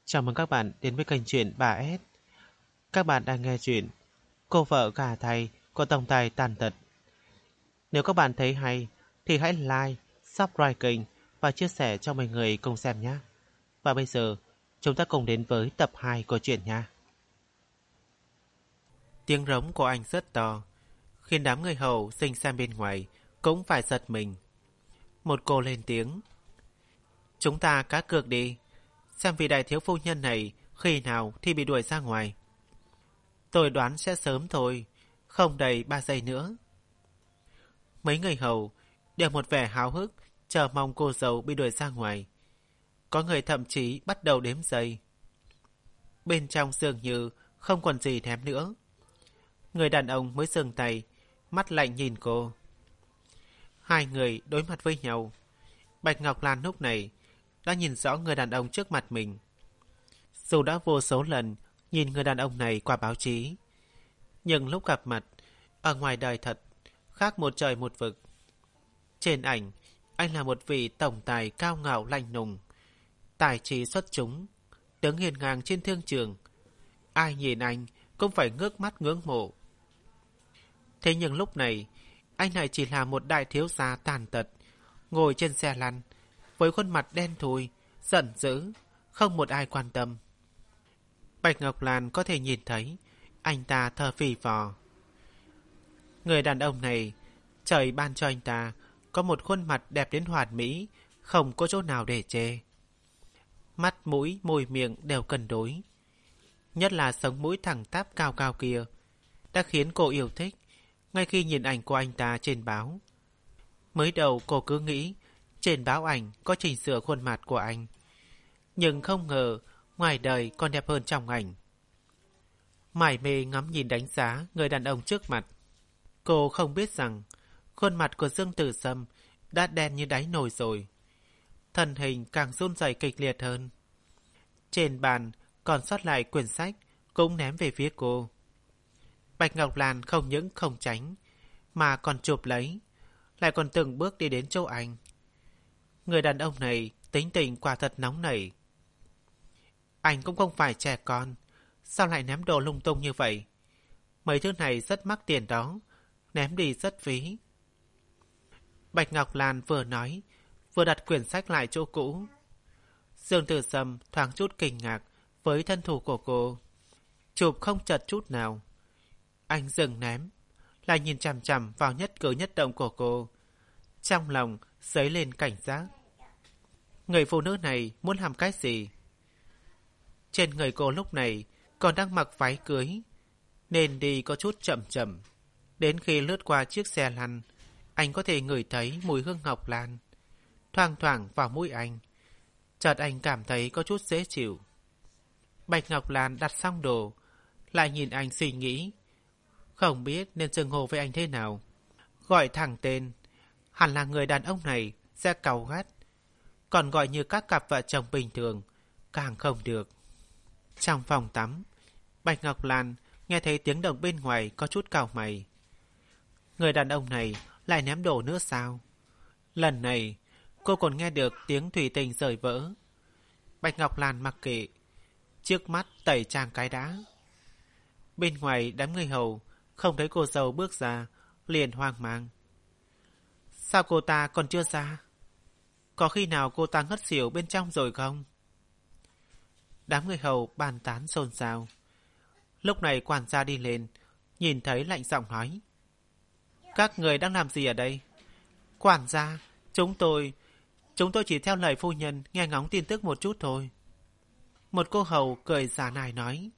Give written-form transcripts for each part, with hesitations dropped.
Chào mừng các bạn đến với kênh truyện 3S. Các bạn đang nghe chuyện Cô vợ gả thầy có tổng tài tàn tật. Nếu các bạn thấy hay thì hãy like, subscribe kênh và chia sẻ cho mọi người cùng xem nhé. Và bây giờ chúng ta cùng đến với tập 2 của chuyện nha. Tiếng rống của anh rất to, khiến đám người hầu sinh xem bên ngoài cũng phải giật mình. Một cô lên tiếng: "Chúng ta cá cược đi, xem vị đại thiếu phu nhân này khi nào thì bị đuổi ra ngoài." "Tôi đoán sẽ sớm thôi, không đầy 3 giây nữa." Mấy người hầu đều một vẻ háo hức chờ mong cô dâu bị đuổi ra ngoài. Có người thậm chí bắt đầu đếm giây. Bên trong dường như không còn gì thèm nữa. Người đàn ông mới dừng tay, mắt lạnh nhìn cô. Hai người đối mặt với nhau. Bạch Ngọc Lan lúc này đã nhìn rõ người đàn ông trước mặt mình. Dù đã vô số lần nhìn người đàn ông này qua báo chí, nhưng lúc gặp mặt, ở ngoài đời thật, khác một trời một vực. Trên ảnh, anh là một vị tổng tài cao ngạo lạnh lùng, tài trí xuất chúng, đứng hiên ngang trên thương trường. Ai nhìn anh cũng phải ngước mắt ngưỡng mộ. Thế nhưng lúc này, anh lại chỉ là một đại thiếu gia tàn tật, ngồi trên xe lăn, với khuôn mặt đen thui, giận dữ, không một ai quan tâm. Bạch Ngọc Lan có thể nhìn thấy anh ta thở phì phò. Người đàn ông này, trời ban cho anh ta có một khuôn mặt đẹp đến hoàn mỹ, không có chỗ nào để chê. Mắt, mũi, môi, miệng đều cân đối. Nhất là sống mũi thẳng tắp cao cao kia đã khiến cô yêu thích ngay khi nhìn ảnh của anh ta trên báo. Mới đầu cô cứ nghĩ trên báo ảnh có chỉnh sửa khuôn mặt của anh, nhưng không ngờ ngoài đời còn đẹp hơn trong ảnh. Mải mê ngắm nhìn đánh giá người đàn ông trước mặt, cô không biết rằng khuôn mặt của Dương Tử Sâm đã đen như đáy nồi rồi. Thân hình càng run rẩy kịch liệt hơn. Trên bàn còn sót lại quyển sách cũng ném về phía cô. Bạch Ngọc Lan không những không tránh mà còn chụp lấy, lại còn từng bước đi đến chỗ anh. Người đàn ông này tính tình quả thật nóng nảy. Anh cũng không phải trẻ con, sao lại ném đồ lung tung như vậy? Mấy thứ này rất mắc tiền đó, ném đi rất phí. Bạch Ngọc Lan vừa nói, vừa đặt quyển sách lại chỗ cũ. Dương Tử Sâm thoáng chút kinh ngạc với thân thủ của cô. Chụp không chật chút nào. Anh dừng ném, lại nhìn chằm chằm vào nhất cử nhất động của cô. Trong lòng dấy lên cảnh giác. Người phụ nữ này muốn làm cái gì? Trên người cô lúc này còn đang mặc váy cưới, nên đi có chút chậm chậm. Đến khi lướt qua chiếc xe lăn, anh có thể ngửi thấy mùi hương ngọc lan thoang thoảng vào mũi anh. Chợt anh cảm thấy có chút dễ chịu. Bạch Ngọc Lan đặt xong đồ, lại nhìn anh suy nghĩ. Không biết nên xưng hô với anh thế nào. Gọi thẳng tên, hẳn là người đàn ông này sẽ cáu gắt. Còn gọi như các cặp vợ chồng bình thường, càng không được. Trong phòng tắm, Bạch Ngọc Lan nghe thấy tiếng động bên ngoài có chút cau mày. Người đàn ông này lại ném đồ nữa sao? Lần này, cô còn nghe được tiếng thủy tinh rời vỡ. Bạch Ngọc Lan mặc kệ, trước mắt tẩy trang cái đã. Bên ngoài đám người hầu không thấy cô dâu bước ra, liền hoang mang. Sao cô ta còn chưa ra? Có khi nào cô ta ngất xỉu bên trong rồi không? Đám người hầu bàn tán xôn xao. Lúc này quản gia đi lên, nhìn thấy lạnh giọng nói. Các người đang làm gì ở đây? Quản gia, chúng tôi chỉ theo lời phu nhân nghe ngóng tin tức một chút thôi. Một cô hầu cười giả nài nói.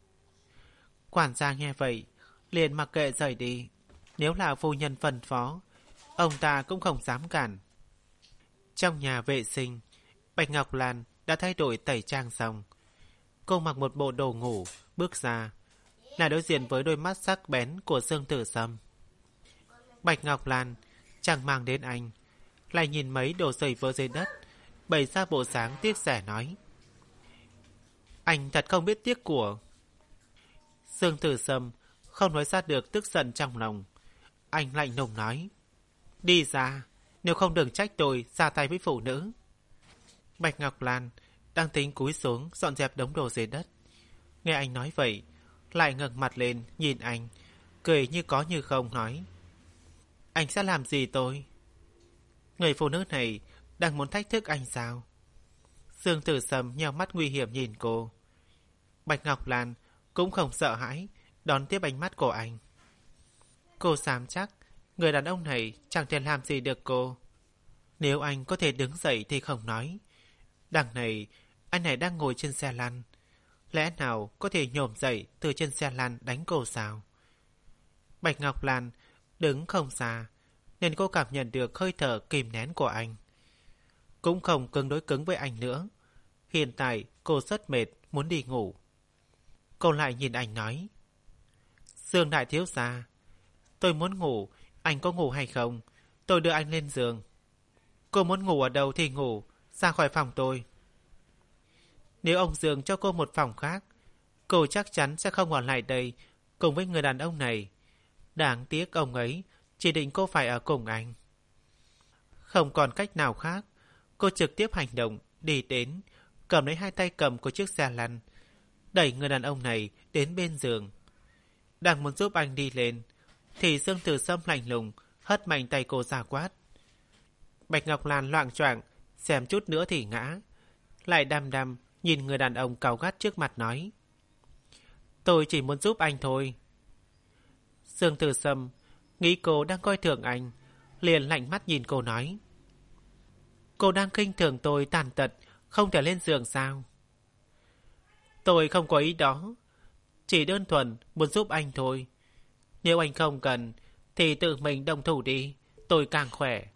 Quản gia nghe vậy, liền mặc kệ rời đi. Nếu là phu nhân phân phó, ông ta cũng không dám cản. Trong nhà vệ sinh, Bạch Ngọc Lan đã thay đổi tẩy trang xong. Cô mặc một bộ đồ ngủ, bước ra, lại đối diện với đôi mắt sắc bén của Dương Tử Sâm. Bạch Ngọc Lan chẳng mang đến anh, lại nhìn mấy đồ giày vỡ dưới đất, bày ra bộ dáng tiếc rẻ nói. Anh thật không biết tiếc của. Dương Tử Sâm không nói ra được tức giận trong lòng. Anh lạnh lùng nói. Đi ra, nếu không đừng trách tôi ra tay với phụ nữ. Bạch Ngọc Lan đang tính cúi xuống dọn dẹp đống đồ dưới đất. Nghe anh nói vậy, lại ngẩng mặt lên nhìn anh, cười như có như không nói: Anh sẽ làm gì tôi? Người phụ nữ này đang muốn thách thức anh sao? Dương Tử Sâm nheo mắt nguy hiểm nhìn cô. Bạch Ngọc Lan cũng không sợ hãi, đón tiếp ánh mắt của anh. Cô dám chắc người đàn ông này chẳng thể làm gì được cô. Nếu anh có thể đứng dậy thì không nói. Đằng này, anh này đang ngồi trên xe lăn. Lẽ nào có thể nhổm dậy từ trên xe lăn đánh cô sao? Bạch Ngọc Lan đứng không xa, nên cô cảm nhận được hơi thở kìm nén của anh. Cũng không cứng đối cứng với anh nữa. Hiện tại cô rất mệt, muốn đi ngủ. Cô lại nhìn anh nói: Dương đại thiếu gia, tôi muốn ngủ, anh có ngủ hay không? Tôi đưa anh lên giường. Cô muốn ngủ ở đâu thì ngủ, ra khỏi phòng tôi. Nếu ông Dương cho cô một phòng khác, cô chắc chắn sẽ không ở lại đây cùng với người đàn ông này. Đáng tiếc ông ấy chỉ định cô phải ở cùng anh. Không còn cách nào khác, cô trực tiếp hành động, đi đến, cầm lấy hai tay cầm của chiếc xe lăn, đẩy người đàn ông này đến bên giường. Đang muốn giúp anh đi lên, thì Dương Tử Sâm lạnh lùng hất mạnh tay cô ra quát. Bạch Ngọc Lan loạng choạng, xem chút nữa thì ngã. Lại đăm đăm nhìn người đàn ông cáu gắt trước mặt nói: Tôi chỉ muốn giúp anh thôi. Dương Tử Sâm nghĩ cô đang coi thường anh, liền lạnh mắt nhìn cô nói: Cô đang khinh thường tôi tàn tật, không thể lên giường sao? Tôi không có ý đó, chỉ đơn thuần muốn giúp anh thôi. Nếu anh không cần thì tự mình động thủ đi, tôi càng khỏe.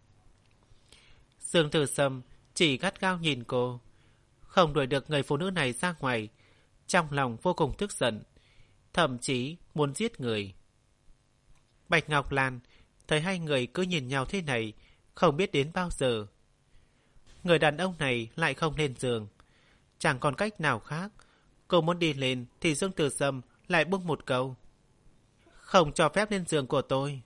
Dương Tử Sâm chỉ gắt gao nhìn cô, không đuổi được người phụ nữ này ra ngoài, trong lòng vô cùng tức giận, thậm chí muốn giết người. Bạch Ngọc Lan thấy hai người cứ nhìn nhau thế này, không biết đến bao giờ. Người đàn ông này lại không lên giường, chẳng còn cách nào khác. Cô muốn đi lên thì Dương Tử Sâm lại buông một câu: Không cho phép lên giường của tôi.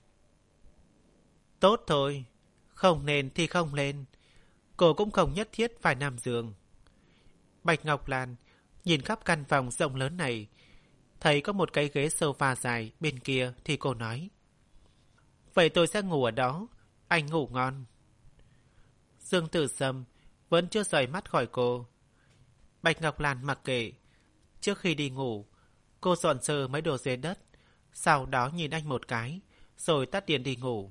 Tốt thôi, không nên thì không lên. Cô cũng không nhất thiết phải nằm giường. Bạch Ngọc Lan nhìn khắp căn phòng rộng lớn này, thấy có một cái ghế sofa dài bên kia thì cô nói: Vậy tôi sẽ ngủ ở đó, anh ngủ ngon. Dương Tử Sâm vẫn chưa rời mắt khỏi cô. Bạch Ngọc Lan mặc kệ. Trước khi đi ngủ, cô dọn sơ mấy đồ dưới đất, sau đó nhìn anh một cái, rồi tắt điện đi ngủ.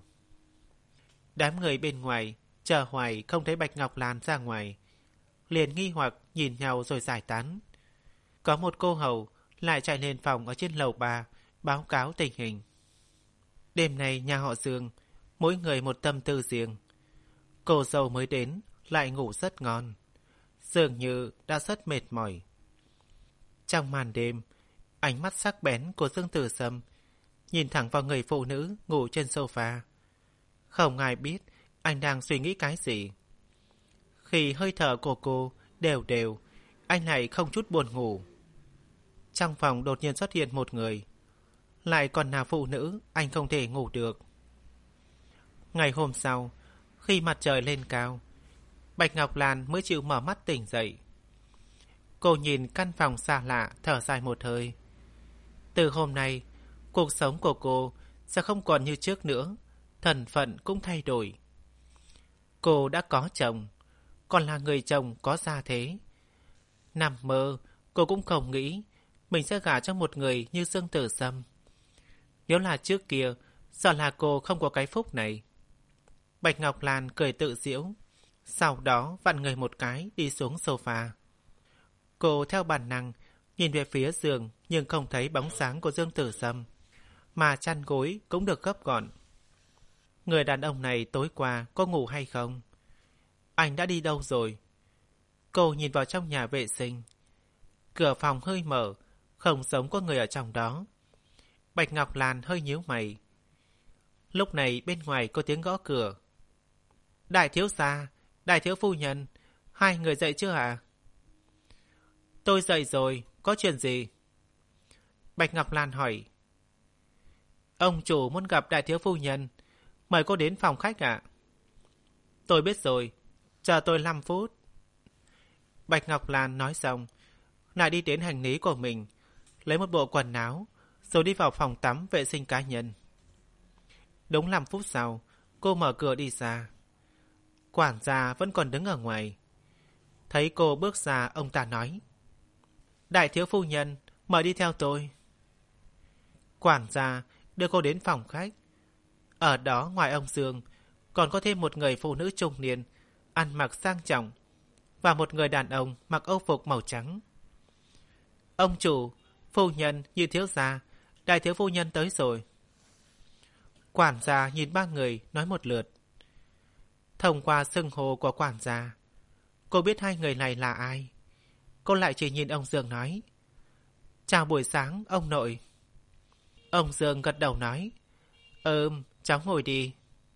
Đám người bên ngoài chờ hoài không thấy Bạch Ngọc Lan ra ngoài, liền nghi hoặc nhìn nhau rồi giải tán. Có một cô hầu lại chạy lên phòng ở trên lầu 3 báo cáo tình hình. Đêm nay nhà họ Dương mỗi người một tâm tư riêng. Cô dâu mới đến lại ngủ rất ngon, dường như đã rất mệt mỏi. Trong màn đêm, ánh mắt sắc bén của Dương Tử Sâm nhìn thẳng vào người phụ nữ ngủ trên sofa. Không ai biết anh đang suy nghĩ cái gì. Khi hơi thở của cô đều đều, anh lại không chút buồn ngủ. Trong phòng đột nhiên xuất hiện một người, lại còn là phụ nữ anh không thể ngủ được. Ngày hôm sau, khi mặt trời lên cao, Bạch Ngọc Lan mới chịu mở mắt tỉnh dậy. Cô nhìn căn phòng xa lạ, thở dài một hơi. Từ hôm nay, cuộc sống của cô sẽ không còn như trước nữa, thân phận cũng thay đổi. Cô đã có chồng, còn là người chồng có gia thế. Nằm mơ, cô cũng không nghĩ mình sẽ gả cho một người như Dương Tử Sâm. Nếu là trước kia, sợ là cô không có cái phúc này. Bạch Ngọc Lan cười tự giễu, sau đó vặn người một cái đi xuống sofa. Cô theo bản năng nhìn về phía giường, nhưng không thấy bóng sáng của Dương Tử Sâm, mà chăn gối cũng được gấp gọn. Người đàn ông này tối qua có ngủ hay không? Anh đã đi đâu rồi? Cô nhìn vào trong nhà vệ sinh. Cửa phòng hơi mở, không giống có người ở trong đó. Bạch Ngọc Lan hơi nhíu mày. Lúc này bên ngoài có tiếng gõ cửa. Đại thiếu gia, đại thiếu phu nhân, hai người dậy chưa hả? Tôi dậy rồi, có chuyện gì? Bạch Ngọc Lan hỏi. Ông chủ muốn gặp đại thiếu phu nhân, mời cô đến phòng khách ạ. Tôi biết rồi, chờ tôi 5 phút. Bạch Ngọc Lan nói xong, lại đi đến hành lý của mình, lấy một bộ quần áo, rồi đi vào phòng tắm vệ sinh cá nhân. Đúng 5 phút sau, cô mở cửa đi ra. Quản gia vẫn còn đứng ở ngoài. Thấy cô bước ra, ông ta nói: Đại thiếu phu nhân, mời đi theo tôi. Quản gia đưa cô đến phòng khách. Ở đó ngoài ông Dương, còn có thêm một người phụ nữ trung niên, ăn mặc sang trọng, và một người đàn ông mặc âu phục màu trắng. Ông chủ, phu nhân, như thiếu gia, đại thiếu phu nhân tới rồi. Quản gia nhìn ba người nói một lượt. Thông qua xưng hô của quản gia, cô biết hai người này là ai. Cô lại chỉ nhìn ông Dương nói: Chào buổi sáng, ông nội. Ông Dương gật đầu nói: cháu ngồi đi.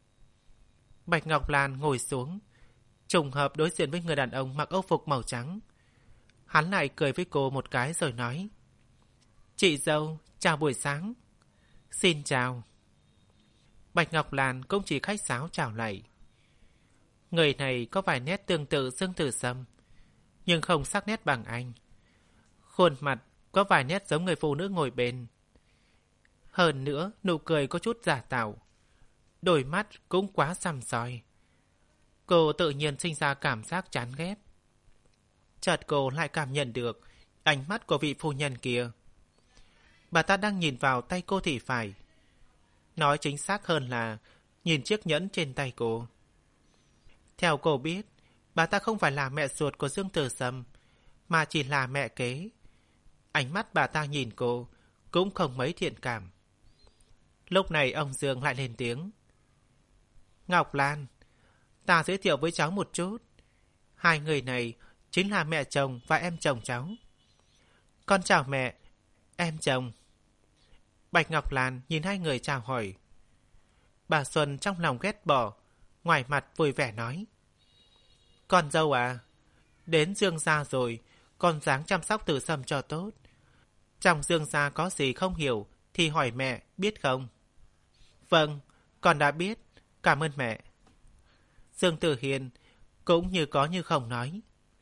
Bạch Ngọc Lan ngồi xuống, trùng hợp đối diện với người đàn ông mặc âu phục màu trắng. Hắn lại cười với cô một cái rồi nói: Chị dâu, chào buổi sáng. Xin chào. Bạch Ngọc Lan cũng chỉ khách sáo chào lại. Người này có vài nét tương tự Dương Tử Sâm, nhưng không sắc nét bằng anh. Khuôn mặt có vài nét giống người phụ nữ ngồi bên. Hơn nữa, nụ cười có chút giả tạo. Đôi mắt cũng quá sằm soi. Cô tự nhiên sinh ra cảm giác chán ghét. Chợt cô lại cảm nhận được ánh mắt của vị phu nhân kia. Bà ta đang nhìn vào tay cô thì phải. Nói chính xác hơn là nhìn chiếc nhẫn trên tay cô. Theo cô biết, bà ta không phải là mẹ ruột của Dương Tử Sâm, mà chỉ là mẹ kế. Ánh mắt bà ta nhìn cô cũng không mấy thiện cảm. Lúc này ông Dương lại lên tiếng: Ngọc Lan, ta giới thiệu với cháu một chút. Hai người này chính là mẹ chồng và em chồng cháu. Con chào mẹ, em chồng. Bạch Ngọc Lan nhìn hai người chào hỏi. Bà Xuân trong lòng ghét bỏ, ngoài mặt vui vẻ nói: Con dâu à, đến Dương gia rồi, con ráng chăm sóc Tử Sâm cho tốt. Trong Dương gia có gì không hiểu thì hỏi mẹ, biết không? Vâng, con đã biết, cảm ơn mẹ. Dương Tử Hiền cũng như có như không nói: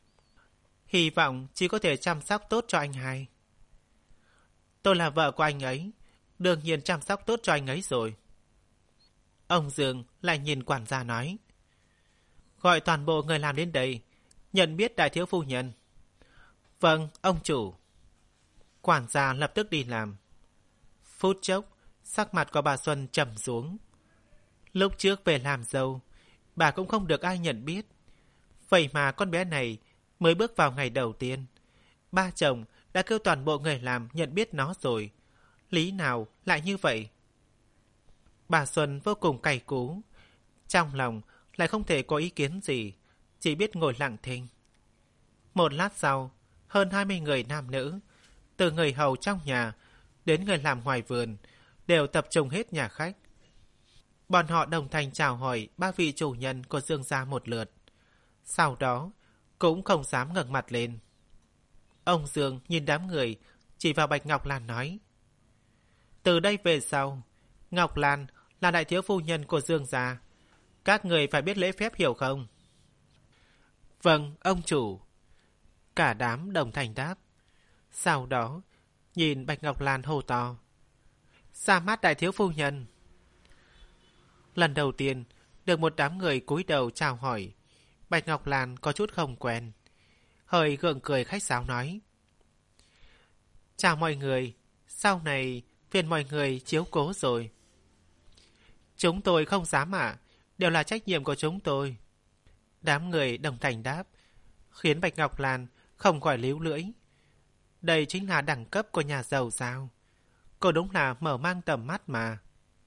Hy vọng chỉ có thể chăm sóc tốt cho anh hai. Tôi là vợ của anh ấy, đương nhiên chăm sóc tốt cho anh ấy rồi. Ông Dương lại nhìn quản gia nói: Gọi toàn bộ người làm đến đây, nhận biết đại thiếu phu nhân. Vâng, ông chủ. Quản gia lập tức đi làm. Phút chốc, sắc mặt của bà Xuân trầm xuống. Lúc trước về làm dâu, bà cũng không được ai nhận biết. Vậy mà con bé này mới bước vào ngày đầu tiên, ba chồng đã kêu toàn bộ người làm nhận biết nó rồi. Lý nào lại như vậy? Bà Xuân vô cùng cay cú. Trong lòng lại không thể có ý kiến gì, chỉ biết ngồi lặng thinh. Một lát sau, hơn 20 người nam nữ, từ người hầu trong nhà đến người làm ngoài vườn, đều tập trung hết nhà khách. Bọn họ đồng thanh chào hỏi ba vị chủ nhân của Dương gia một lượt. Sau đó, cũng không dám ngẩng mặt lên. Ông Dương nhìn đám người, chỉ vào Bạch Ngọc Lan nói: Từ đây về sau, Ngọc Lan là đại thiếu phu nhân của Dương gia. Các người phải biết lễ phép, hiểu không? Vâng, ông chủ. Cả đám đồng thanh đáp. Sau đó, nhìn Bạch Ngọc Lan hô to: Ra mắt đại thiếu phu nhân. Lần đầu tiên, được một đám người cúi đầu chào hỏi, Bạch Ngọc Lan có chút không quen. Hơi gượng cười khách sáo nói: Chào mọi người, sau này phiền mọi người chiếu cố rồi. Chúng tôi không dám ạ, đều là trách nhiệm của chúng tôi. Đám người đồng thanh đáp, khiến Bạch Ngọc Lan không khỏi líu lưỡi. Đây chính là đẳng cấp của nhà giàu sao? Cô đúng là mở mang tầm mắt mà.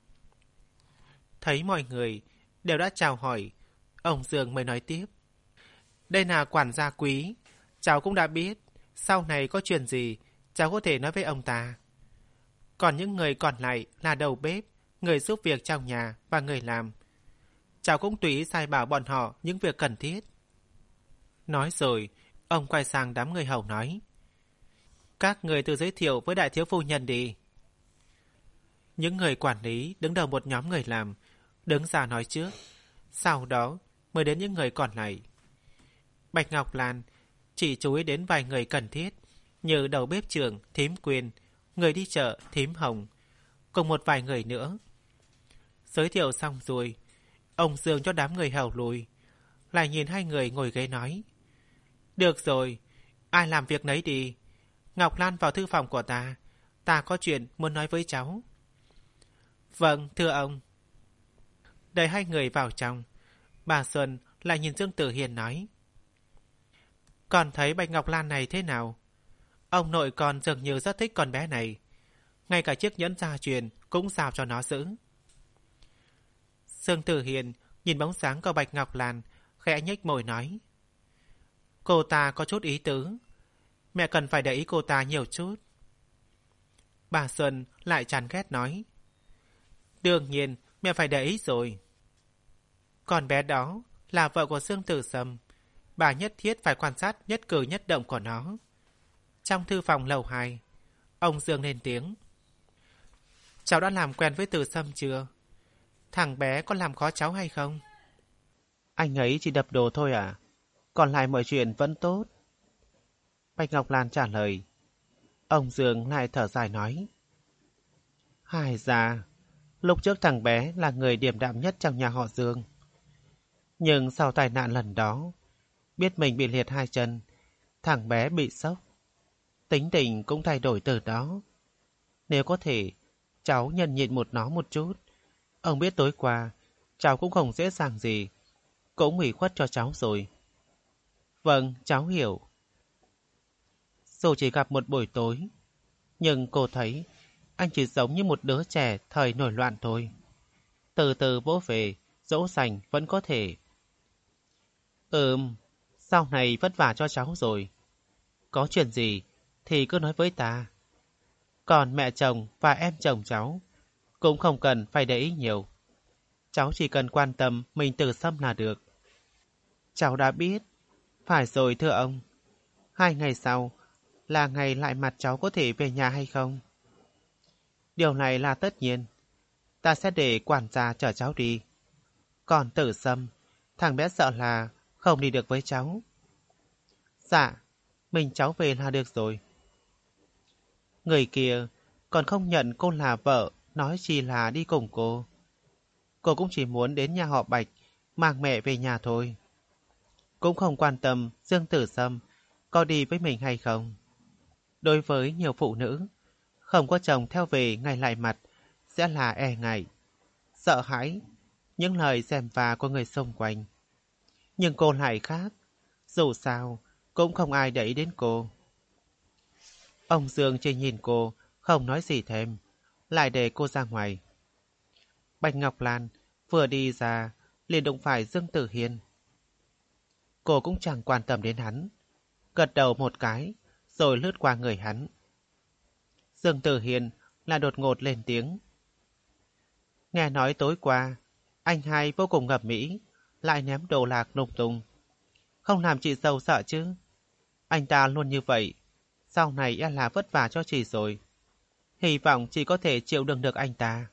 Thấy mọi người đều đã chào hỏi, ông Dương mới nói tiếp: Đây là quản gia quý, cháu cũng đã biết. Sau này có chuyện gì, cháu có thể nói với ông ta. Còn những người còn lại là đầu bếp, người giúp việc trong nhà và người làm. Cháu cũng tùy ý sai bảo bọn họ những việc cần thiết. Nói rồi, ông quay sang đám người hầu nói: Các người tự giới thiệu với đại thiếu phu nhân đi. Những người quản lý đứng đầu một nhóm người làm đứng ra nói trước, sau đó mới đến những người còn lại. Bạch Ngọc Lan chỉ chú ý đến vài người cần thiết, như đầu bếp trưởng Thím Quyên, người đi chợ Thím Hồng, cùng một vài người nữa. Giới thiệu xong rồi, ông Dương cho đám người hầu lùi, lại nhìn hai người ngồi ghế nói: Được rồi, ai làm việc nấy đi. Ngọc Lan vào thư phòng của ta có chuyện muốn nói với cháu. Vâng, thưa ông. Đợi hai người vào trong, bà Xuân lại nhìn Dương Tử Hiền nói: Còn thấy Bạch Ngọc Lan này thế nào? Ông nội con dường như rất thích con bé này, ngay cả chiếc nhẫn gia truyền cũng giao cho nó giữ. Dương Tử Hiền nhìn bóng sáng của Bạch Ngọc Lan, khẽ nhếch môi nói: Cô ta có chút ý tứ, mẹ cần phải để ý cô ta nhiều chút. Bà Xuân lại chán ghét nói: Đương nhiên mẹ phải để ý rồi. Con bé đó là vợ của Dương Tử Sâm, bà nhất thiết phải quan sát nhất cử nhất động của nó. Trong thư phòng lầu 2, ông Dương lên tiếng: Cháu đã làm quen với Tử Sâm chưa? Thằng bé có làm khó cháu hay không? Anh ấy chỉ đập đồ thôi à? Còn lại mọi chuyện vẫn tốt. Bạch Ngọc Lan trả lời. Ông Dương lại thở dài nói: Hài da, lúc trước thằng bé là người điềm đạm nhất trong nhà họ Dương. Nhưng sau tai nạn lần đó, biết mình bị liệt hai chân, thằng bé bị sốc. Tính tình cũng thay đổi từ đó. Nếu có thể, cháu nhẫn nhịn nó một chút. Ông biết tối qua, cháu cũng không dễ dàng gì, cũng ủy khuất cho cháu rồi. Vâng, cháu hiểu. Dù chỉ gặp một buổi tối, nhưng cô thấy anh chỉ giống như một đứa trẻ thời nổi loạn thôi. Từ từ vỗ về, dỗ dành vẫn có thể. Sau này vất vả cho cháu rồi. Có chuyện gì thì cứ nói với ta. Còn mẹ chồng và em chồng cháu cũng không cần phải để ý nhiều. Cháu chỉ cần quan tâm mình Tử Sâm là được. Cháu đã biết. Phải rồi thưa ông. 2 ngày sau là ngày lại mặt cháu có thể về nhà hay không? Điều này là tất nhiên. Ta sẽ để quản gia chở cháu đi. Còn Tử Sâm, thằng bé sợ là không đi được với cháu. Dạ, mình cháu về là được rồi. Người kia còn không nhận cô là vợ, nói chi là đi cùng cô. Cô cũng chỉ muốn đến nhà họ Bạch, mang mẹ về nhà thôi. Cũng không quan tâm Dương Tử Sâm có đi với mình hay không. Đối với nhiều phụ nữ, không có chồng theo về ngày lại mặt sẽ là e ngại, sợ hãi, những lời gièm pha của người xung quanh. Nhưng cô lại khác, dù sao cũng không ai để ý đến cô. Ông Dương chỉ nhìn cô, không nói gì thêm, lại để cô ra ngoài. Bạch Ngọc Lan vừa đi ra, liền đụng phải Dương Tử Hiên. Cô cũng chẳng quan tâm đến hắn, gật đầu một cái, rồi lướt qua người hắn. Dương Tử Hiên là đột ngột lên tiếng. Nghe nói tối qua, anh hai vô cùng ngập mỹ, lại ném đồ lạc lung tung. Không làm chị dâu sợ chứ? Anh ta luôn như vậy, sau này e là vất vả cho chị rồi. Hy vọng chị có thể chịu đựng được anh ta.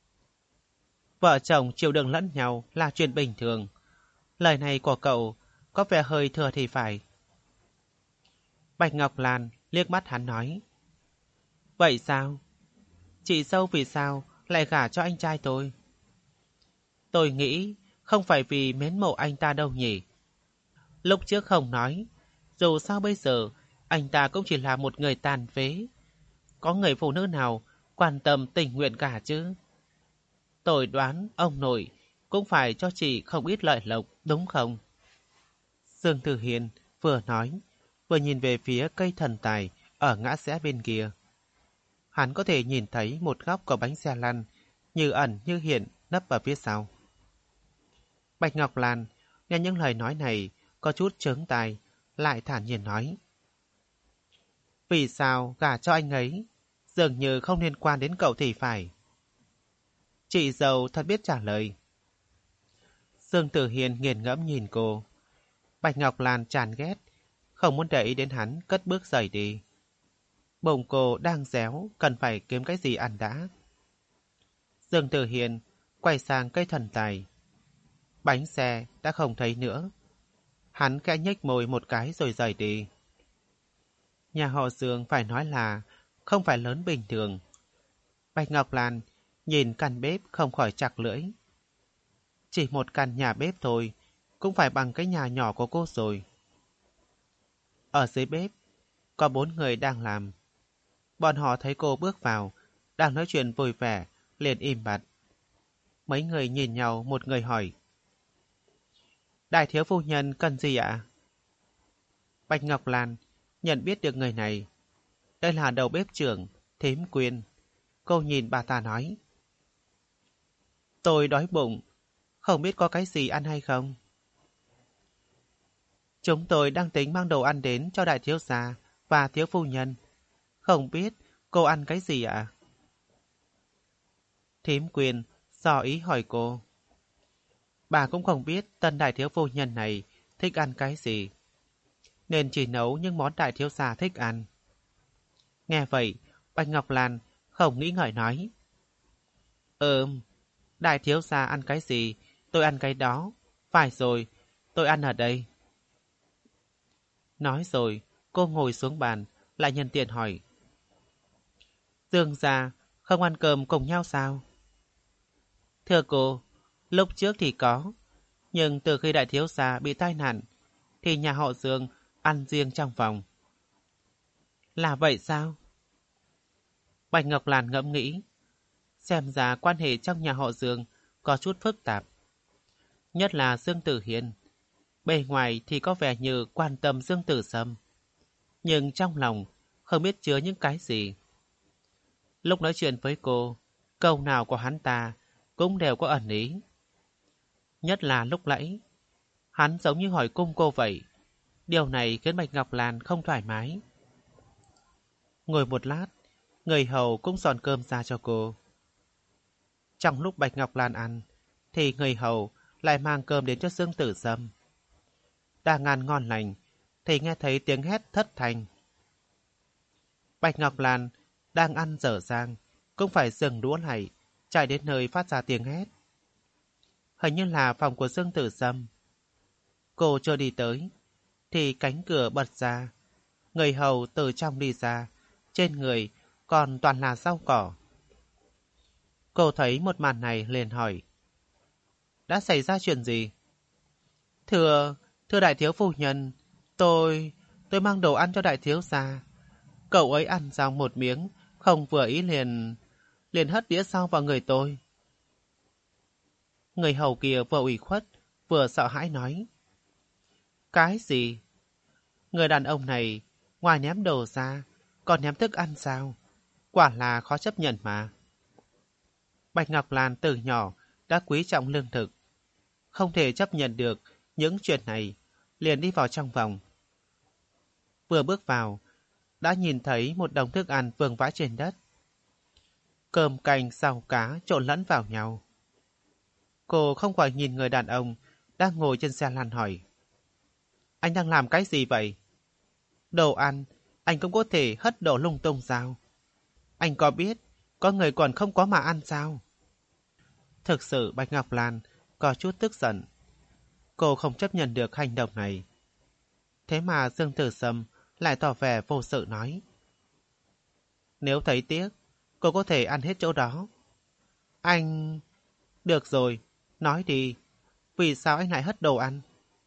Vợ chồng chịu đựng lẫn nhau là chuyện bình thường. Lời này của cậu có vẻ hơi thừa thì phải. Bạch Ngọc Lan liếc mắt hắn nói. Vậy sao? Chị dâu vì sao lại gả cho anh trai tôi? Tôi nghĩ không phải vì mến mộ anh ta đâu nhỉ. Lúc trước không nói, dù sao bây giờ anh ta cũng chỉ là một người tàn phế. Có người phụ nữ nào quan tâm tình nguyện cả chứ? Tôi đoán ông nội cũng phải cho chị không ít lợi lộc, đúng không? Dương Tử Hiền vừa nói, vừa nhìn về phía cây thần tài ở ngã rẽ bên kia. Hắn có thể nhìn thấy một góc của bánh xe lăn, như ẩn như hiện nấp ở phía sau. Bạch Ngọc Lan nghe những lời nói này có chút chướng tai, lại thản nhiên nói. Vì sao gả cho anh ấy? Dường như không liên quan đến cậu thì phải. Chị dâu thật biết trả lời. Dương Tử Hiền nghiền ngẫm nhìn cô. Bạch Ngọc Lan chán ghét, không muốn để ý đến hắn, cất bước rời đi. Bụng cô đang réo, cần phải kiếm cái gì ăn đã. Dương Tử Hiền quay sang cây thần tài. Bánh xe đã không thấy nữa. Hắn khẽ nhếch môi một cái rồi rời đi. Nhà họ Dương phải nói là không phải lớn bình thường. Bạch Ngọc Lan nhìn căn bếp không khỏi chặt lưỡi. Chỉ một căn nhà bếp thôi, cũng phải bằng cái nhà nhỏ của cô rồi. Ở dưới bếp, có 4 người đang làm. Bọn họ thấy cô bước vào, đang nói chuyện vui vẻ, liền im bặt. Mấy người nhìn nhau, một người hỏi. Đại thiếu phu nhân cần gì ạ? Bạch Ngọc Lan nhận biết được người này. Đây là đầu bếp trưởng, Thím Quyên. Cô nhìn bà ta nói. Tôi đói bụng, không biết có cái gì ăn hay không? Chúng tôi đang tính mang đồ ăn đến cho đại thiếu gia và thiếu phu nhân. Không biết cô ăn cái gì ạ? Thím Quyên dò ý hỏi cô. Bà cũng không biết tân đại thiếu phu nhân này thích ăn cái gì, nên chỉ nấu những món đại thiếu gia thích ăn. Nghe vậy, Bạch Ngọc Lan không nghĩ ngợi nói. Đại thiếu gia ăn cái gì, tôi ăn cái đó. Phải rồi, tôi ăn ở đây. Nói rồi, cô ngồi xuống bàn, lại nhân tiện hỏi. Dương gia không ăn cơm cùng nhau sao? Thưa cô, lúc trước thì có, nhưng từ khi đại thiếu gia bị tai nạn, thì nhà họ Dương ăn riêng trong phòng. Là vậy sao? Bạch Ngọc Lan ngẫm nghĩ, xem ra quan hệ trong nhà họ Dương có chút phức tạp. Nhất là Dương Tử Hiên. Bề ngoài thì có vẻ như quan tâm Dương Tử Sâm, nhưng trong lòng không biết chứa những cái gì. Lúc nói chuyện với cô, câu nào của hắn ta cũng đều có ẩn ý. Nhất là lúc nãy, hắn giống như hỏi cung cô vậy. Điều này khiến Bạch Ngọc Lan không thoải mái. Ngồi một lát, người hầu cũng dọn cơm ra cho cô. Trong lúc Bạch Ngọc Lan ăn, thì người hầu lại mang cơm đến cho Dương Tử Sâm. Đang ăn ngon lành, thì nghe thấy tiếng hét thất thanh. Bạch Ngọc Lan đang ăn dở dang, cũng phải dừng đũa lại, chạy đến nơi phát ra tiếng hét. Hình như là phòng của Dương Tử Sâm. Cô chưa đi tới, thì cánh cửa bật ra. Người hầu từ trong đi ra, trên người còn toàn là rau cỏ. Cô thấy một màn này liền hỏi. Đã xảy ra chuyện gì? Thưa đại thiếu phu nhân, tôi mang đồ ăn cho đại thiếu gia. Cậu ấy ăn xong một miếng, không vừa ý liền hất đĩa sau vào người tôi. Người hầu kia vừa ủy khuất, vừa sợ hãi nói. Cái gì? Người đàn ông này, ngoài ném đồ ra, còn ném thức ăn sao? Quả là khó chấp nhận mà. Bạch Ngọc Lan từ nhỏ đã quý trọng lương thực. Không thể chấp nhận được những chuyện này, liền đi vào trong phòng. Vừa bước vào, đã nhìn thấy một đống thức ăn vương vãi trên đất. Cơm canh rau cá trộn lẫn vào nhau. Cô không khỏi nhìn người đàn ông đang ngồi trên xe lăn hỏi. Anh đang làm cái gì vậy? Đồ ăn, anh cũng có thể hất đổ lung tung sao? Anh có biết, có người còn không có mà ăn sao? Thực sự Bạch Ngọc Lan có chút tức giận. Cô không chấp nhận được hành động này. Thế mà Dương Tử Sâm lại tỏ vẻ vô sự nói. Nếu thấy tiếc, cô có thể ăn hết chỗ đó. Anh... Được rồi, nói đi. Vì sao anh lại hất đồ ăn?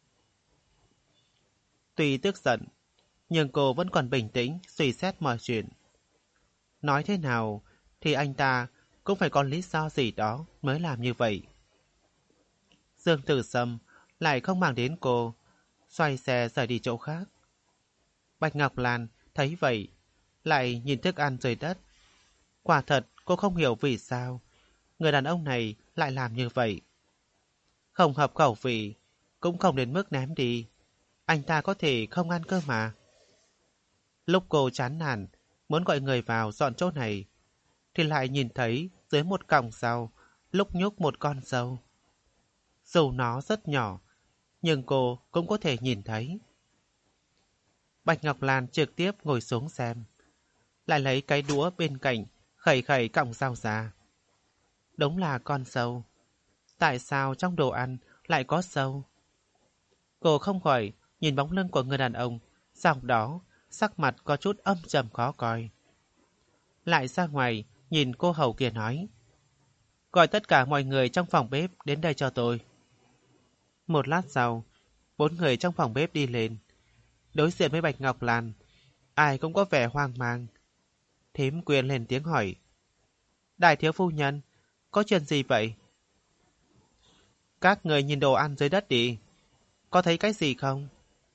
Tuy tức giận, nhưng cô vẫn còn bình tĩnh suy xét mọi chuyện. Nói thế nào thì anh ta cũng phải có lý do gì đó mới làm như vậy. Dương Tử Sâm lại không mang đến cô, xoay xe rời đi chỗ khác. Bạch Ngọc Lan thấy vậy, lại nhìn thức ăn dưới đất. Quả thật cô không hiểu vì sao người đàn ông này lại làm như vậy. Không hợp khẩu vị, cũng không đến mức ném đi. Anh ta có thể không ăn cơ mà. Lúc cô chán nản, muốn gọi người vào dọn chỗ này, thì lại nhìn thấy dưới một cọng rau lúc nhúc một con sâu. Dù nó rất nhỏ, nhưng cô cũng có thể nhìn thấy. Bạch Ngọc Lan trực tiếp ngồi xuống xem, lại lấy cái đũa bên cạnh khẩy khẩy cọng rau ra. Đúng là con sâu. Tại sao trong đồ ăn lại có sâu? Cô không khỏi nhìn bóng lưng của người đàn ông, sau đó sắc mặt có chút âm trầm khó coi. Lại ra ngoài, nhìn cô hầu kia nói. Gọi tất cả mọi người trong phòng bếp đến đây cho tôi. Một lát sau, 4 người trong phòng bếp đi lên. Đối diện với Bạch Ngọc Lan, ai cũng có vẻ hoang mang. Thím Quyên lên tiếng hỏi. Đại thiếu phu nhân, có chuyện gì vậy? Các người nhìn đồ ăn dưới đất đi. Có thấy cái gì không?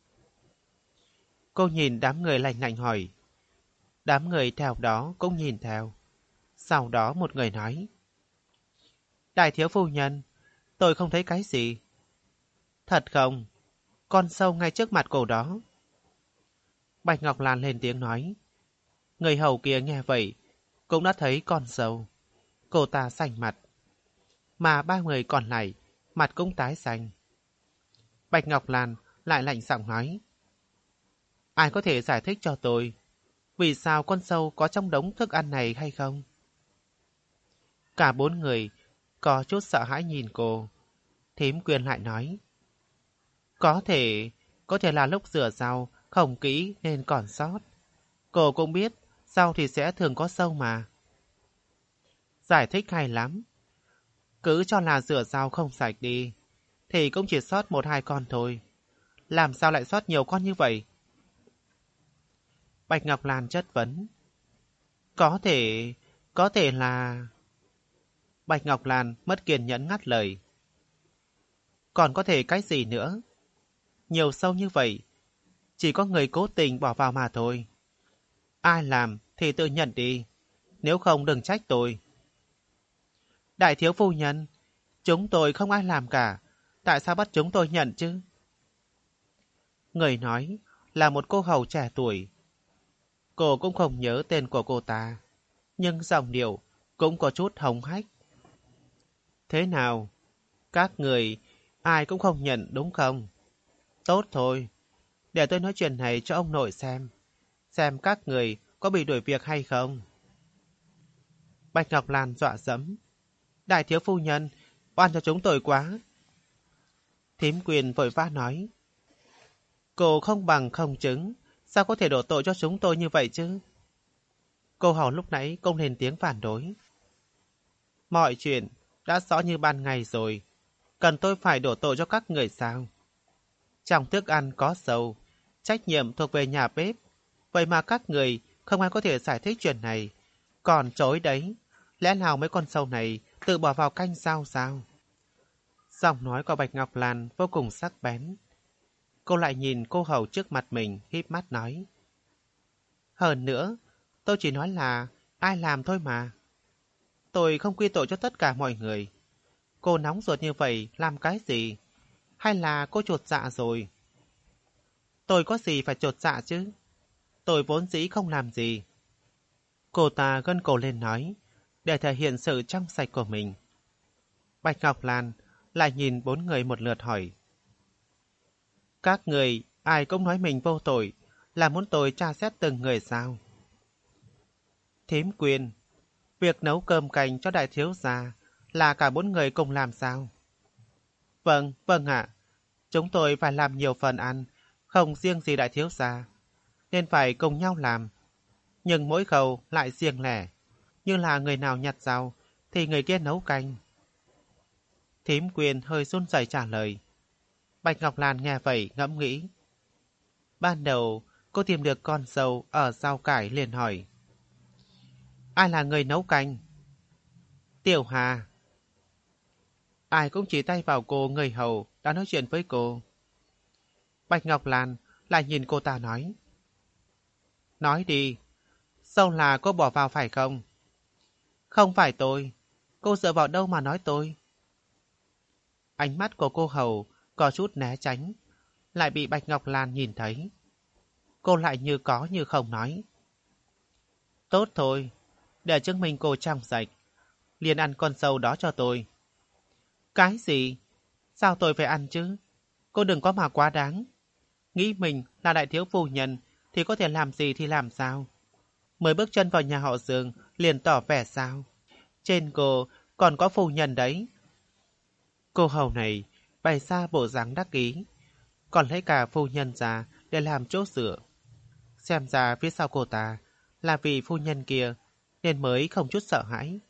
Cô nhìn đám người lạnh lạnh hỏi. Đám người theo đó cũng nhìn theo. Sau đó một người nói. Đại thiếu phu nhân, tôi không thấy cái gì. Thật không? Con sâu ngay trước mặt cô đó. Bạch Ngọc Lan lên tiếng nói. Người hầu kia nghe vậy, cũng đã thấy con sâu. Cô ta xanh mặt. Mà 3 người còn lại, mặt cũng tái xanh. Bạch Ngọc Lan lại lạnh giọng nói. Ai có thể giải thích cho tôi, vì sao con sâu có trong đống thức ăn này hay không? Cả 4 người có chút sợ hãi nhìn cô. Thím Quyên lại nói. Có thể là lúc rửa rau không kỹ nên còn sót. Cô cũng biết, rau thì sẽ thường có sâu mà. Giải thích hay lắm. Cứ cho là rửa rau không sạch đi, thì cũng chỉ sót 1-2 con thôi. Làm sao lại sót nhiều con như vậy? Bạch Ngọc Lan chất vấn. Có thể là... Bạch Ngọc Lan mất kiên nhẫn ngắt lời. Còn có thể cái gì nữa? Nhiều sâu như vậy, chỉ có người cố tình bỏ vào mà thôi. Ai làm thì tự nhận đi, nếu không đừng trách tôi. Đại thiếu phu nhân, chúng tôi không ai làm cả, tại sao bắt chúng tôi nhận chứ? Người nói là một cô hầu trẻ tuổi. Cô cũng không nhớ tên của cô ta, nhưng giọng điệu cũng có chút hống hách. Thế nào? Các người ai cũng không nhận đúng không? Tốt thôi, để tôi nói chuyện này cho ông nội xem các người có bị đuổi việc hay không. Bạch Ngọc Lan dọa dẫm. Đại thiếu phu nhân, oan cho chúng tôi quá. Thím Quyên vội vã nói. Cô không bằng không chứng, sao có thể đổ tội cho chúng tôi như vậy chứ? Cô hầu lúc nãy cũng lên tiếng phản đối. Mọi chuyện đã rõ như ban ngày rồi, cần tôi phải đổ tội cho các người sao? Trong thức ăn có sâu, trách nhiệm thuộc về nhà bếp. Vậy mà các người không ai có thể giải thích chuyện này. Còn chối đấy, lẽ nào mấy con sâu này tự bỏ vào canh sao? Giọng nói của Bạch Ngọc Lan vô cùng sắc bén. Cô lại nhìn cô hầu trước mặt mình, híp mắt nói. Hơn nữa, tôi chỉ nói là ai làm thôi mà. Tôi không quy tội cho tất cả mọi người. Cô nóng ruột như vậy làm cái gì? Hay là cô chột dạ rồi? Tôi có gì phải chột dạ chứ? Tôi vốn dĩ không làm gì. Cô ta gân cổ lên nói, để thể hiện sự trong sạch của mình. Bạch Ngọc Lan lại nhìn 4 người một lượt hỏi. Các người ai cũng nói mình vô tội, là muốn tôi tra xét từng người sao? Thím Quyên, việc nấu cơm canh cho đại thiếu gia là cả 4 người cùng làm sao? Vâng ạ. Chúng tôi phải làm nhiều phần ăn, không riêng gì đại thiếu gia, nên phải cùng nhau làm. Nhưng mỗi khâu lại riêng lẻ, như là người nào nhặt rau thì người kia nấu canh. Thím Quyên hơi run rẩy trả lời. Bạch Ngọc Lan nghe vậy ngẫm nghĩ. Ban đầu cô tìm được con sâu ở rau cải liền hỏi. Ai là người nấu canh? Tiểu Hà. Ai cũng chỉ tay vào cô người hầu đã nói chuyện với cô. Bạch Ngọc Lan lại nhìn cô ta nói. Nói đi, sâu là cô bỏ vào phải không? Không phải tôi, cô dựa vào đâu mà nói tôi? Ánh mắt của cô hầu có chút né tránh, lại bị Bạch Ngọc Lan nhìn thấy. Cô lại như có như không nói. Tốt thôi, để chứng minh cô trong sạch, liền ăn con sâu đó cho tôi. Cái gì? Sao tôi phải ăn chứ? Cô đừng có mà quá đáng. Nghĩ mình là đại thiếu phu nhân thì có thể làm gì thì làm sao? Mới bước chân vào nhà họ Dương liền tỏ vẻ sao? Trên cô còn có phu nhân đấy. Cô hầu này bày ra bộ dáng đắc ý, còn lấy cả phu nhân ra để làm chỗ dựa. Xem ra phía sau cô ta là vì phu nhân kia nên mới không chút sợ hãi.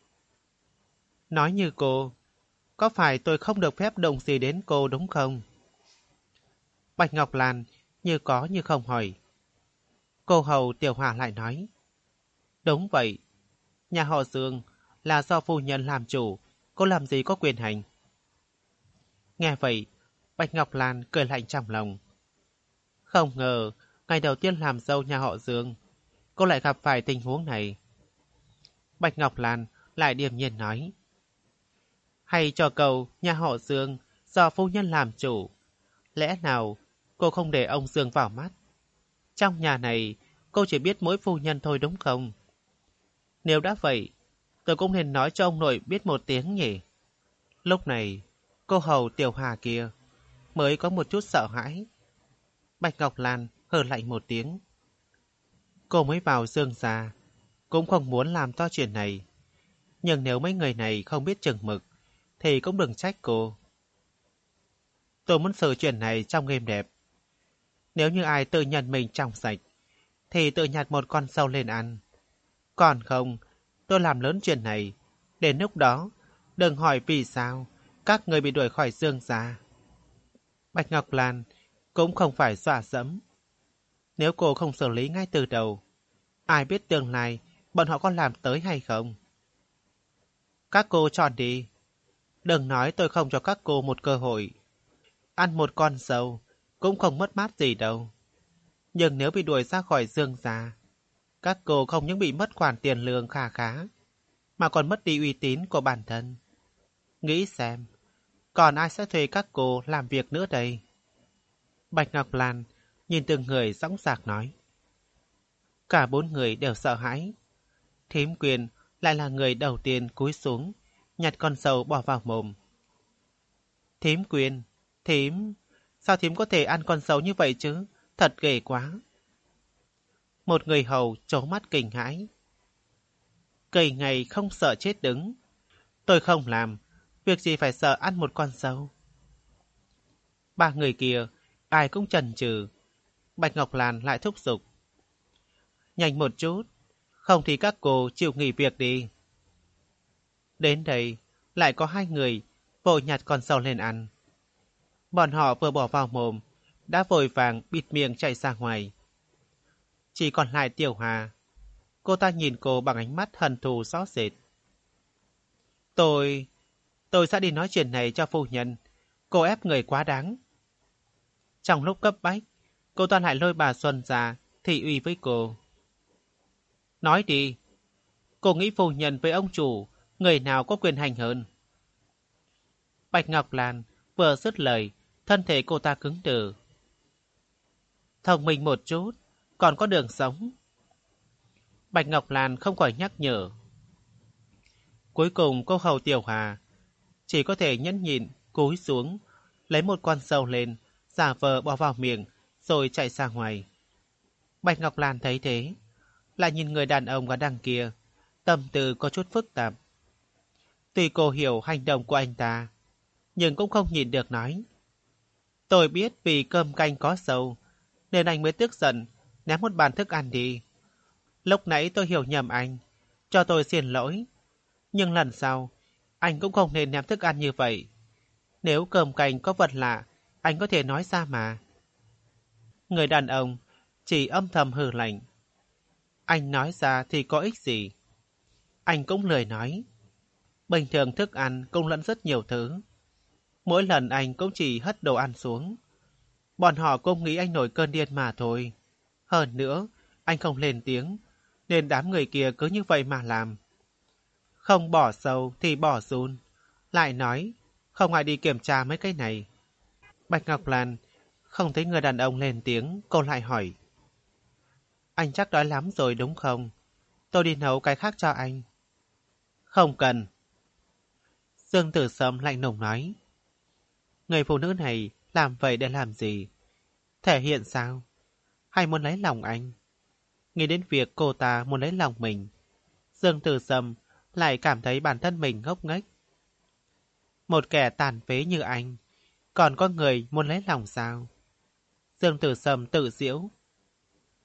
Nói như cô, có phải tôi không được phép động gì đến cô đúng không? Bạch Ngọc Lan như có như không hỏi. Cô hầu Tiểu Hòa lại nói. Đúng vậy, nhà họ Dương là do phu nhân làm chủ, cô làm gì có quyền hành. Nghe vậy, Bạch Ngọc Lan cười lạnh trong lòng. Không ngờ, ngày đầu tiên làm dâu nhà họ Dương, cô lại gặp phải tình huống này. Bạch Ngọc Lan lại điềm nhiên nói. Hay cho cầu nhà họ Dương do phu nhân làm chủ. Lẽ nào cô không để ông Dương vào mắt? Trong nhà này, cô chỉ biết mỗi phu nhân thôi đúng không? Nếu đã vậy, tôi cũng nên nói cho ông nội biết một tiếng nhỉ. Lúc này, cô hầu Tiểu Hà kia mới có một chút sợ hãi. Bạch Ngọc Lan hừ lạnh một tiếng. Cô mới vào Dương gia, cũng không muốn làm to chuyện này. Nhưng nếu mấy người này không biết chừng mực, thì cũng đừng trách cô. Tôi muốn xử chuyện này trong êm đẹp. Nếu như ai tự nhận mình trong sạch, thì tự nhặt một con sâu lên ăn. Còn không, tôi làm lớn chuyện này. Đến lúc đó, đừng hỏi vì sao các người bị đuổi khỏi Dương gia. Bạch Ngọc Lan cũng không phải dọa dẫm. Nếu cô không xử lý ngay từ đầu, ai biết tương lai bọn họ có làm tới hay không? Các cô chọn đi. Đừng nói tôi không cho các cô một cơ hội. Ăn một con sâu cũng không mất mát gì đâu. Nhưng nếu bị đuổi ra khỏi Dương gia, các cô không những bị mất khoản tiền lương khá khá, mà còn mất đi uy tín của bản thân. Nghĩ xem, còn ai sẽ thuê các cô làm việc nữa đây? Bạch Ngọc Lan nhìn từng người dõng dạc nói. Cả bốn người đều sợ hãi. Thím Quyền lại là người đầu tiên cúi xuống, nhặt con sâu bỏ vào mồm. Thím Quyền, thím, sao thím có thể ăn con sâu như vậy chứ? Thật ghê quá. Một người hầu trố mắt kinh hãi. Cây ngày không sợ chết đứng. Tôi không làm, việc gì phải sợ ăn một con sâu. Ba người kia, ai cũng chần chừ. Bạch Ngọc Lan lại thúc giục. Nhanh một chút, không thì các cô chịu nghỉ việc đi. Đến đây, lại có hai người vội nhặt con sâu lên ăn. Bọn họ vừa bỏ vào mồm, đã vội vàng bịt miệng chạy ra ngoài. Chỉ còn lại Tiểu Hà. Cô ta nhìn cô bằng ánh mắt hận thù rõ rệt. Tôi sẽ đi nói chuyện này cho phu nhân. Cô ép người quá đáng. Trong lúc cấp bách, cô ta lại lôi bà Xuân ra thị uy với cô. Nói đi, cô nghĩ phu nhân với ông chủ, người nào có quyền hành hơn? Bạch Ngọc Lan vừa dứt lời, thân thể cô ta cứng đờ. Thông minh một chút, còn có đường sống. Bạch Ngọc Lan không khỏi nhắc nhở. Cuối cùng cô hầu Tiểu Hà chỉ có thể nhẫn nhịn cúi xuống, lấy một con sâu lên, giả vờ bỏ vào miệng, rồi chạy ra ngoài. Bạch Ngọc Lan thấy thế, lại nhìn người đàn ông ở đằng kia, tâm tư có chút phức tạp. Tuy cô hiểu hành động của anh ta, nhưng cũng không nhìn được nói. Tôi biết vì cơm canh có sâu, nên anh mới tức giận, ném một bàn thức ăn đi. Lúc nãy tôi hiểu nhầm anh, cho tôi xin lỗi. Nhưng lần sau, anh cũng không nên ném thức ăn như vậy. Nếu cơm canh có vật lạ, anh có thể nói ra mà. Người đàn ông chỉ âm thầm hừ lạnh. Anh nói ra thì có ích gì? Anh cũng lười nói. Bình thường thức ăn cũng lẫn rất nhiều thứ. Mỗi lần anh cũng chỉ hất đồ ăn xuống. Bọn họ cũng nghĩ anh nổi cơn điên mà thôi. Hơn nữa, anh không lên tiếng, nên đám người kia cứ như vậy mà làm. Không bỏ sâu thì bỏ run. Lại nói, không ai đi kiểm tra mấy cái này. Bạch Ngọc Lan không thấy người đàn ông lên tiếng, cô lại hỏi. Anh chắc đói lắm rồi đúng không? Tôi đi nấu cái khác cho anh. Không cần. Dương Tử Sâm lạnh lùng nói. Người phụ nữ này làm vậy để làm gì? Thể hiện sao? Hay muốn lấy lòng anh? Nghĩ đến việc cô ta muốn lấy lòng mình, Dương Tử Sâm lại cảm thấy bản thân mình ngốc nghếch. Một kẻ tàn phế như anh, còn có người muốn lấy lòng sao? Dương Tử Sâm tự giễu.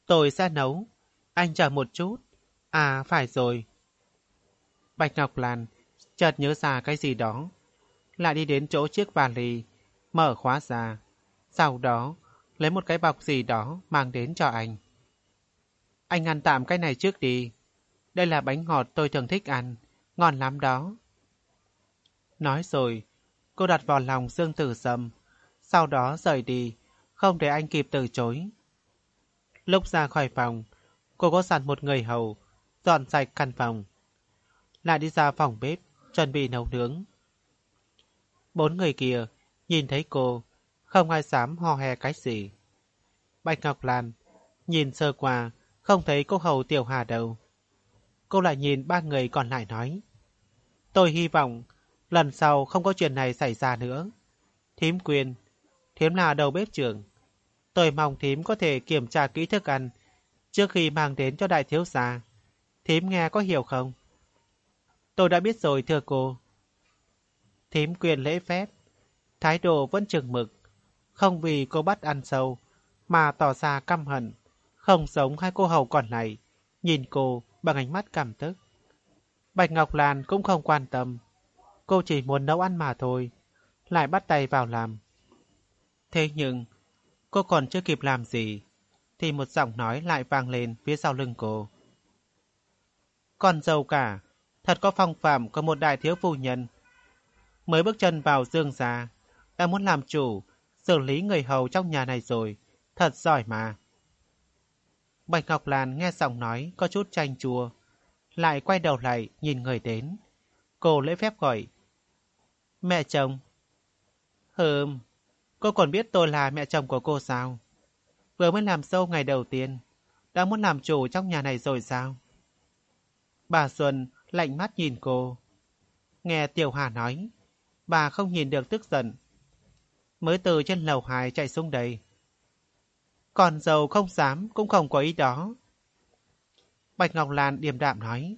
Tôi sẽ nấu. Anh chờ một chút. À phải rồi. Bạch Ngọc Lan chợt nhớ ra cái gì đó. Lại đi đến chỗ chiếc vali, mở khóa ra. Sau đó lấy một cái bọc gì đó mang đến cho anh. Anh ăn tạm cái này trước đi. Đây là bánh ngọt tôi thường thích ăn. Ngon lắm đó. Nói rồi, cô đặt vào lòng Dương Tử Sâm. Sau đó rời đi, không để anh kịp từ chối. Lúc ra khỏi phòng, cô có sẵn một người hầu, dọn sạch căn phòng. Lại đi ra phòng bếp, chuẩn bị nấu nướng. 4 người kia nhìn thấy cô, không ai dám hò hè cái gì. Bạch Ngọc Lan nhìn sơ qua, không thấy cô hầu Tiểu Hà đâu. Cô lại nhìn 3 người còn lại nói. Tôi hy vọng lần sau không có chuyện này xảy ra nữa. Thím Quyên, thím là đầu bếp trưởng. Tôi mong thím có thể kiểm tra kỹ thức ăn trước khi mang đến cho đại thiếu gia. Thím nghe có hiểu không? Tôi đã biết rồi thưa cô. Thím Quyên lễ phép, thái độ vẫn chừng mực, không vì cô bắt ăn sâu mà tỏ ra căm hận, không giống hai cô hầu còn lại, nhìn cô bằng ánh mắt cảm tức. Bạch Ngọc Lan cũng không quan tâm, cô chỉ muốn nấu ăn mà thôi, lại bắt tay vào làm. Thế nhưng, cô còn chưa kịp làm gì, thì một giọng nói lại vang lên phía sau lưng cô. Con dâu cả, thật có phong phạm của một đại thiếu phu nhân. Mới bước chân vào Dương gia, đã muốn làm chủ, xử lý người hầu trong nhà này rồi, thật giỏi mà. Bạch Ngọc Lan nghe giọng nói có chút chanh chua, lại quay đầu lại nhìn người đến. Cô lễ phép gọi. Mẹ chồng. Cô còn biết tôi là mẹ chồng của cô sao? Vừa mới làm dâu ngày đầu tiên, đã muốn làm chủ trong nhà này rồi sao? Bà Xuân lạnh mắt nhìn cô. Nghe Tiểu Hà nói, bà không nhìn được tức giận. Mới từ trên lầu 2 chạy xuống đây. Con dâu không dám cũng không có ý đó. Bạch Ngọc Lan điềm đạm nói.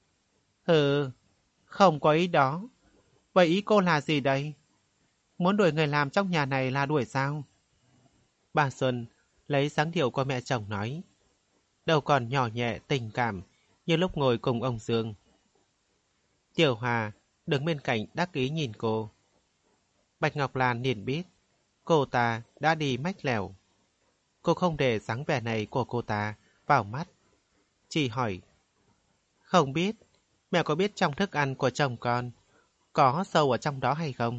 Không có ý đó. Vậy ý cô là gì đây? Muốn đuổi người làm trong nhà này là đuổi sao? Bà Xuân lấy dáng điệu của mẹ chồng nói. Đâu còn nhỏ nhẹ tình cảm như lúc ngồi cùng ông Dương. Tiểu Hòa đứng bên cạnh đắc ý nhìn cô. Bạch Ngọc Lan liền biết cô ta đã đi mách lèo. Cô không để dáng vẻ này của cô ta vào mắt. Chỉ hỏi. Không biết, mẹ có biết trong thức ăn của chồng con có sâu ở trong đó hay không?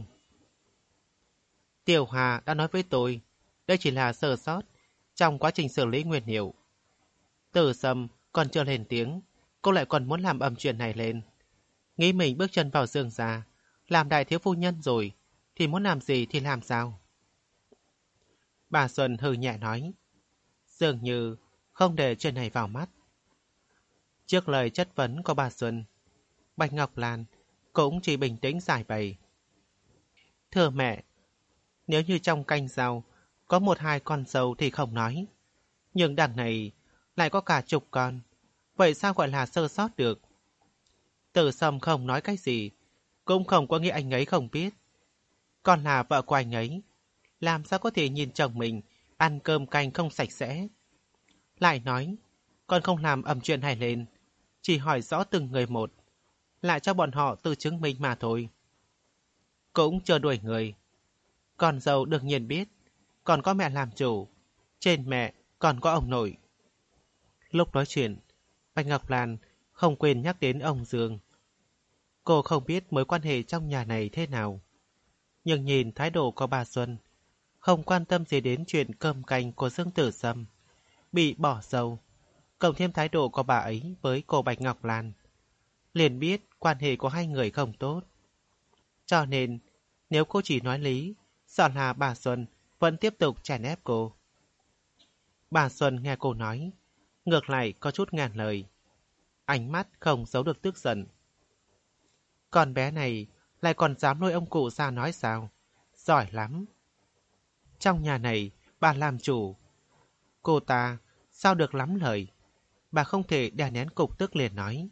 Tiểu Hà đã nói với tôi, đây chỉ là sơ sót trong quá trình xử lý nguyên liệu. Tử Sâm còn chưa lên tiếng, cô lại còn muốn làm ầm chuyện này lên. Nghĩ mình bước chân vào Dương gia, làm đại thiếu phu nhân rồi, thì muốn làm gì thì làm sao? Bà Xuân hừ nhẹ nói, dường như không để chuyện này vào mắt. Trước lời chất vấn của bà Xuân, Bạch Ngọc Lan cũng chỉ bình tĩnh giải bày. Thưa mẹ, nếu như trong canh rau có 1-2 con sâu thì không nói. Nhưng đằng này lại có cả chục con. Vậy sao gọi là sơ sót được? Tử Sâm không nói cái gì, cũng không có nghĩa anh ấy không biết. Con là vợ của anh ấy, làm sao có thể nhìn chồng mình ăn cơm canh không sạch sẽ? Lại nói, con không làm ầm chuyện này lên, chỉ hỏi rõ từng người một, lại cho bọn họ tự chứng minh mà thôi. Cũng chưa đuổi người. Con dâu đương nhiên biết, còn có mẹ làm chủ, trên mẹ còn có ông nội. Lúc nói chuyện, Bạch Ngọc Lan không quên nhắc đến ông Dương. Cô không biết mối quan hệ trong nhà này thế nào, nhưng nhìn thái độ của bà Xuân, không quan tâm gì đến chuyện cơm canh của Dương Tử Sâm bị bỏ dâu, cộng thêm thái độ của bà ấy với cô Bạch Ngọc Lan, liền biết quan hệ của hai người không tốt. Cho nên, nếu cô chỉ nói lý, sợ là bà Xuân vẫn tiếp tục chèn ép cô. Bà Xuân nghe cô nói, ngược lại có chút ngàn lời. Ánh mắt không giấu được tức giận. Con bé này lại còn dám lôi ông cụ ra nói sao? Giỏi lắm. Trong nhà này, bà làm chủ. Cô ta sao được lắm lời. Bà không thể đè nén cục tức liền nói.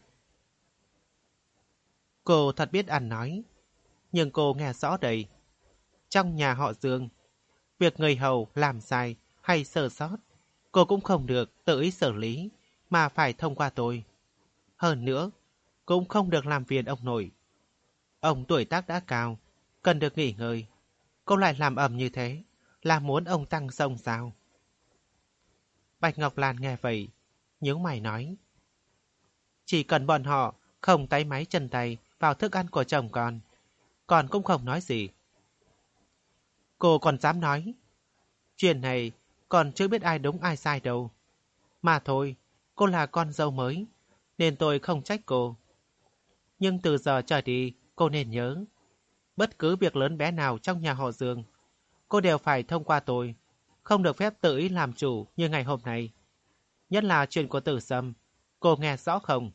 Cô thật biết ăn nói. Nhưng cô nghe rõ đây. Trong nhà họ Dương, việc người hầu làm sai hay sơ sót Cô cũng không được tự ý xử lý, mà phải thông qua tôi. Hơn nữa, cũng không được làm phiền ông nội. Ông tuổi tác đã cao, cần được nghỉ ngơi. Cô lại làm ầm như thế, là muốn ông tăng sông sao? Bạch Ngọc Lan nghe vậy, nhướng mày nói. Chỉ cần bọn họ không tay máy chân tay vào thức ăn của chồng con cũng không nói gì. Cô còn dám nói. Chuyện này còn chưa biết ai đúng ai sai đâu. Mà thôi, cô là con dâu mới, nên tôi không trách cô. Nhưng từ giờ trở đi, cô nên nhớ. Bất cứ việc lớn bé nào trong nhà họ Dương, cô đều phải thông qua tôi. Không được phép tự ý làm chủ như ngày hôm nay. Nhất là chuyện của Tử Sâm. Cô nghe rõ không?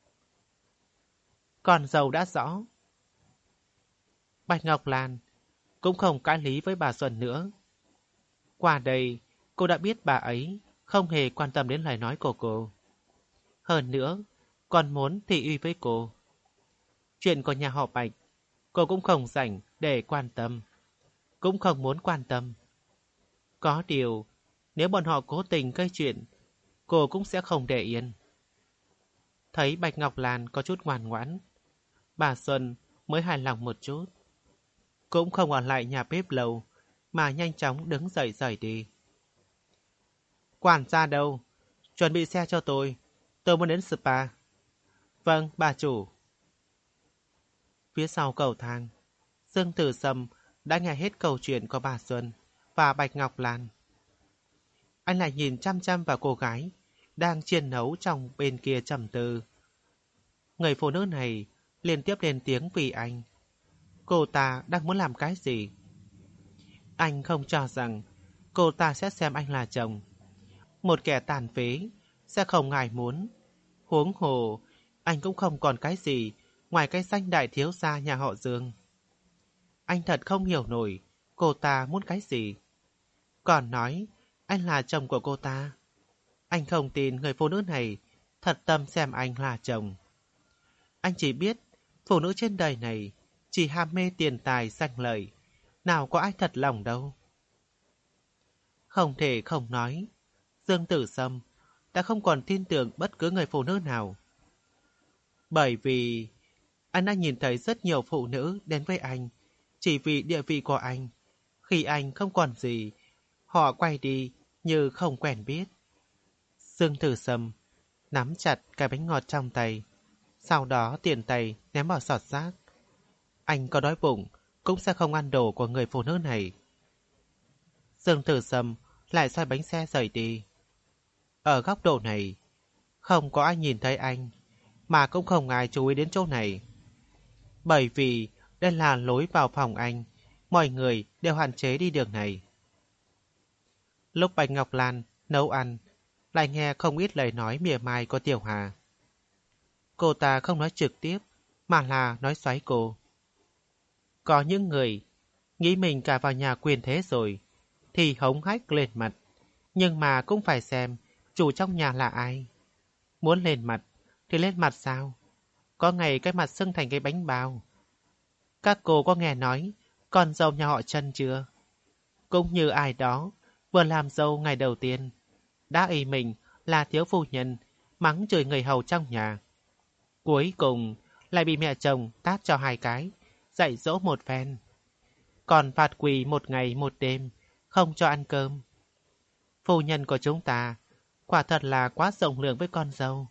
Con dâu đã rõ. Bạch Ngọc Lan cũng không cãi lý với bà Xuân nữa. Qua đây, cô đã biết bà ấy không hề quan tâm đến lời nói của cô. Hơn nữa, còn muốn thị uy với cô. Chuyện của nhà họ Bạch, cô cũng không rảnh để quan tâm. Cũng không muốn quan tâm. Có điều, nếu bọn họ cố tình gây chuyện, cô cũng sẽ không để yên. Thấy Bạch Ngọc Lan có chút ngoan ngoãn, bà Xuân mới hài lòng một chút. Cũng không ở lại nhà bếp lâu, mà nhanh chóng đứng dậy rời đi. Quản gia đâu? Chuẩn bị xe cho tôi muốn đến spa. Vâng, bà chủ. Phía sau cầu thang, Dương Tử Sâm đã nghe hết câu chuyện của bà Xuân và Bạch Ngọc Lan. Anh lại nhìn chăm chăm vào cô gái đang chiên nấu trong bên kia trầm tư. Người phụ nữ này liên tiếp lên tiếng vì anh. Cô ta đang muốn làm cái gì? Anh không cho rằng cô ta sẽ xem anh là chồng. Một kẻ tàn phế sẽ không ngại muốn. Huống hồ, anh cũng không còn cái gì ngoài cái danh đại thiếu gia nhà họ Dương. Anh thật không hiểu nổi cô ta muốn cái gì. Còn nói anh là chồng của cô ta. Anh không tin người phụ nữ này thật tâm xem anh là chồng. Anh chỉ biết phụ nữ trên đời này chỉ ham mê tiền tài danh lợi, nào có ai thật lòng đâu. Không thể không nói, Dương Tử Sâm đã không còn tin tưởng bất cứ người phụ nữ nào. Bởi vì anh đã nhìn thấy rất nhiều phụ nữ đến với anh chỉ vì địa vị của anh. Khi anh không còn gì, họ quay đi như không quen biết. Dương Tử Sâm nắm chặt cái bánh ngọt trong tay, sau đó tiện tay ném vào sọt rác. Anh có đói bụng cũng sẽ không ăn đồ của người phụ nữ này. Dương Tử Sâm lại xoay bánh xe rời đi. Ở góc độ này, không có ai nhìn thấy anh, mà cũng không ai chú ý đến chỗ này. Bởi vì đây là lối vào phòng anh, mọi người đều hạn chế đi đường này. Lúc Bạch Ngọc Lan nấu ăn, lại nghe không ít lời nói mỉa mai của Tiểu Hà. Cô ta không nói trực tiếp, mà là nói xoáy cô. Có những người nghĩ mình cả vào nhà quyền thế rồi, thì hống hách lên mặt. Nhưng mà cũng phải xem chủ trong nhà là ai. Muốn lên mặt thì lên mặt sao? Có ngày cái mặt sưng thành cái bánh bao. Các cô có nghe nói con dâu nhà họ Trân chưa? Cũng như ai đó vừa làm dâu ngày đầu tiên, đã ý mình là thiếu phu nhân, mắng chửi người hầu trong nhà. Cuối cùng lại bị mẹ chồng tát cho 2 cái, dạy dỗ một phen. Còn phạt quỳ 1 ngày 1 đêm, không cho ăn cơm. Phu nhân của chúng ta quả thật là quá rộng lượng với con dâu.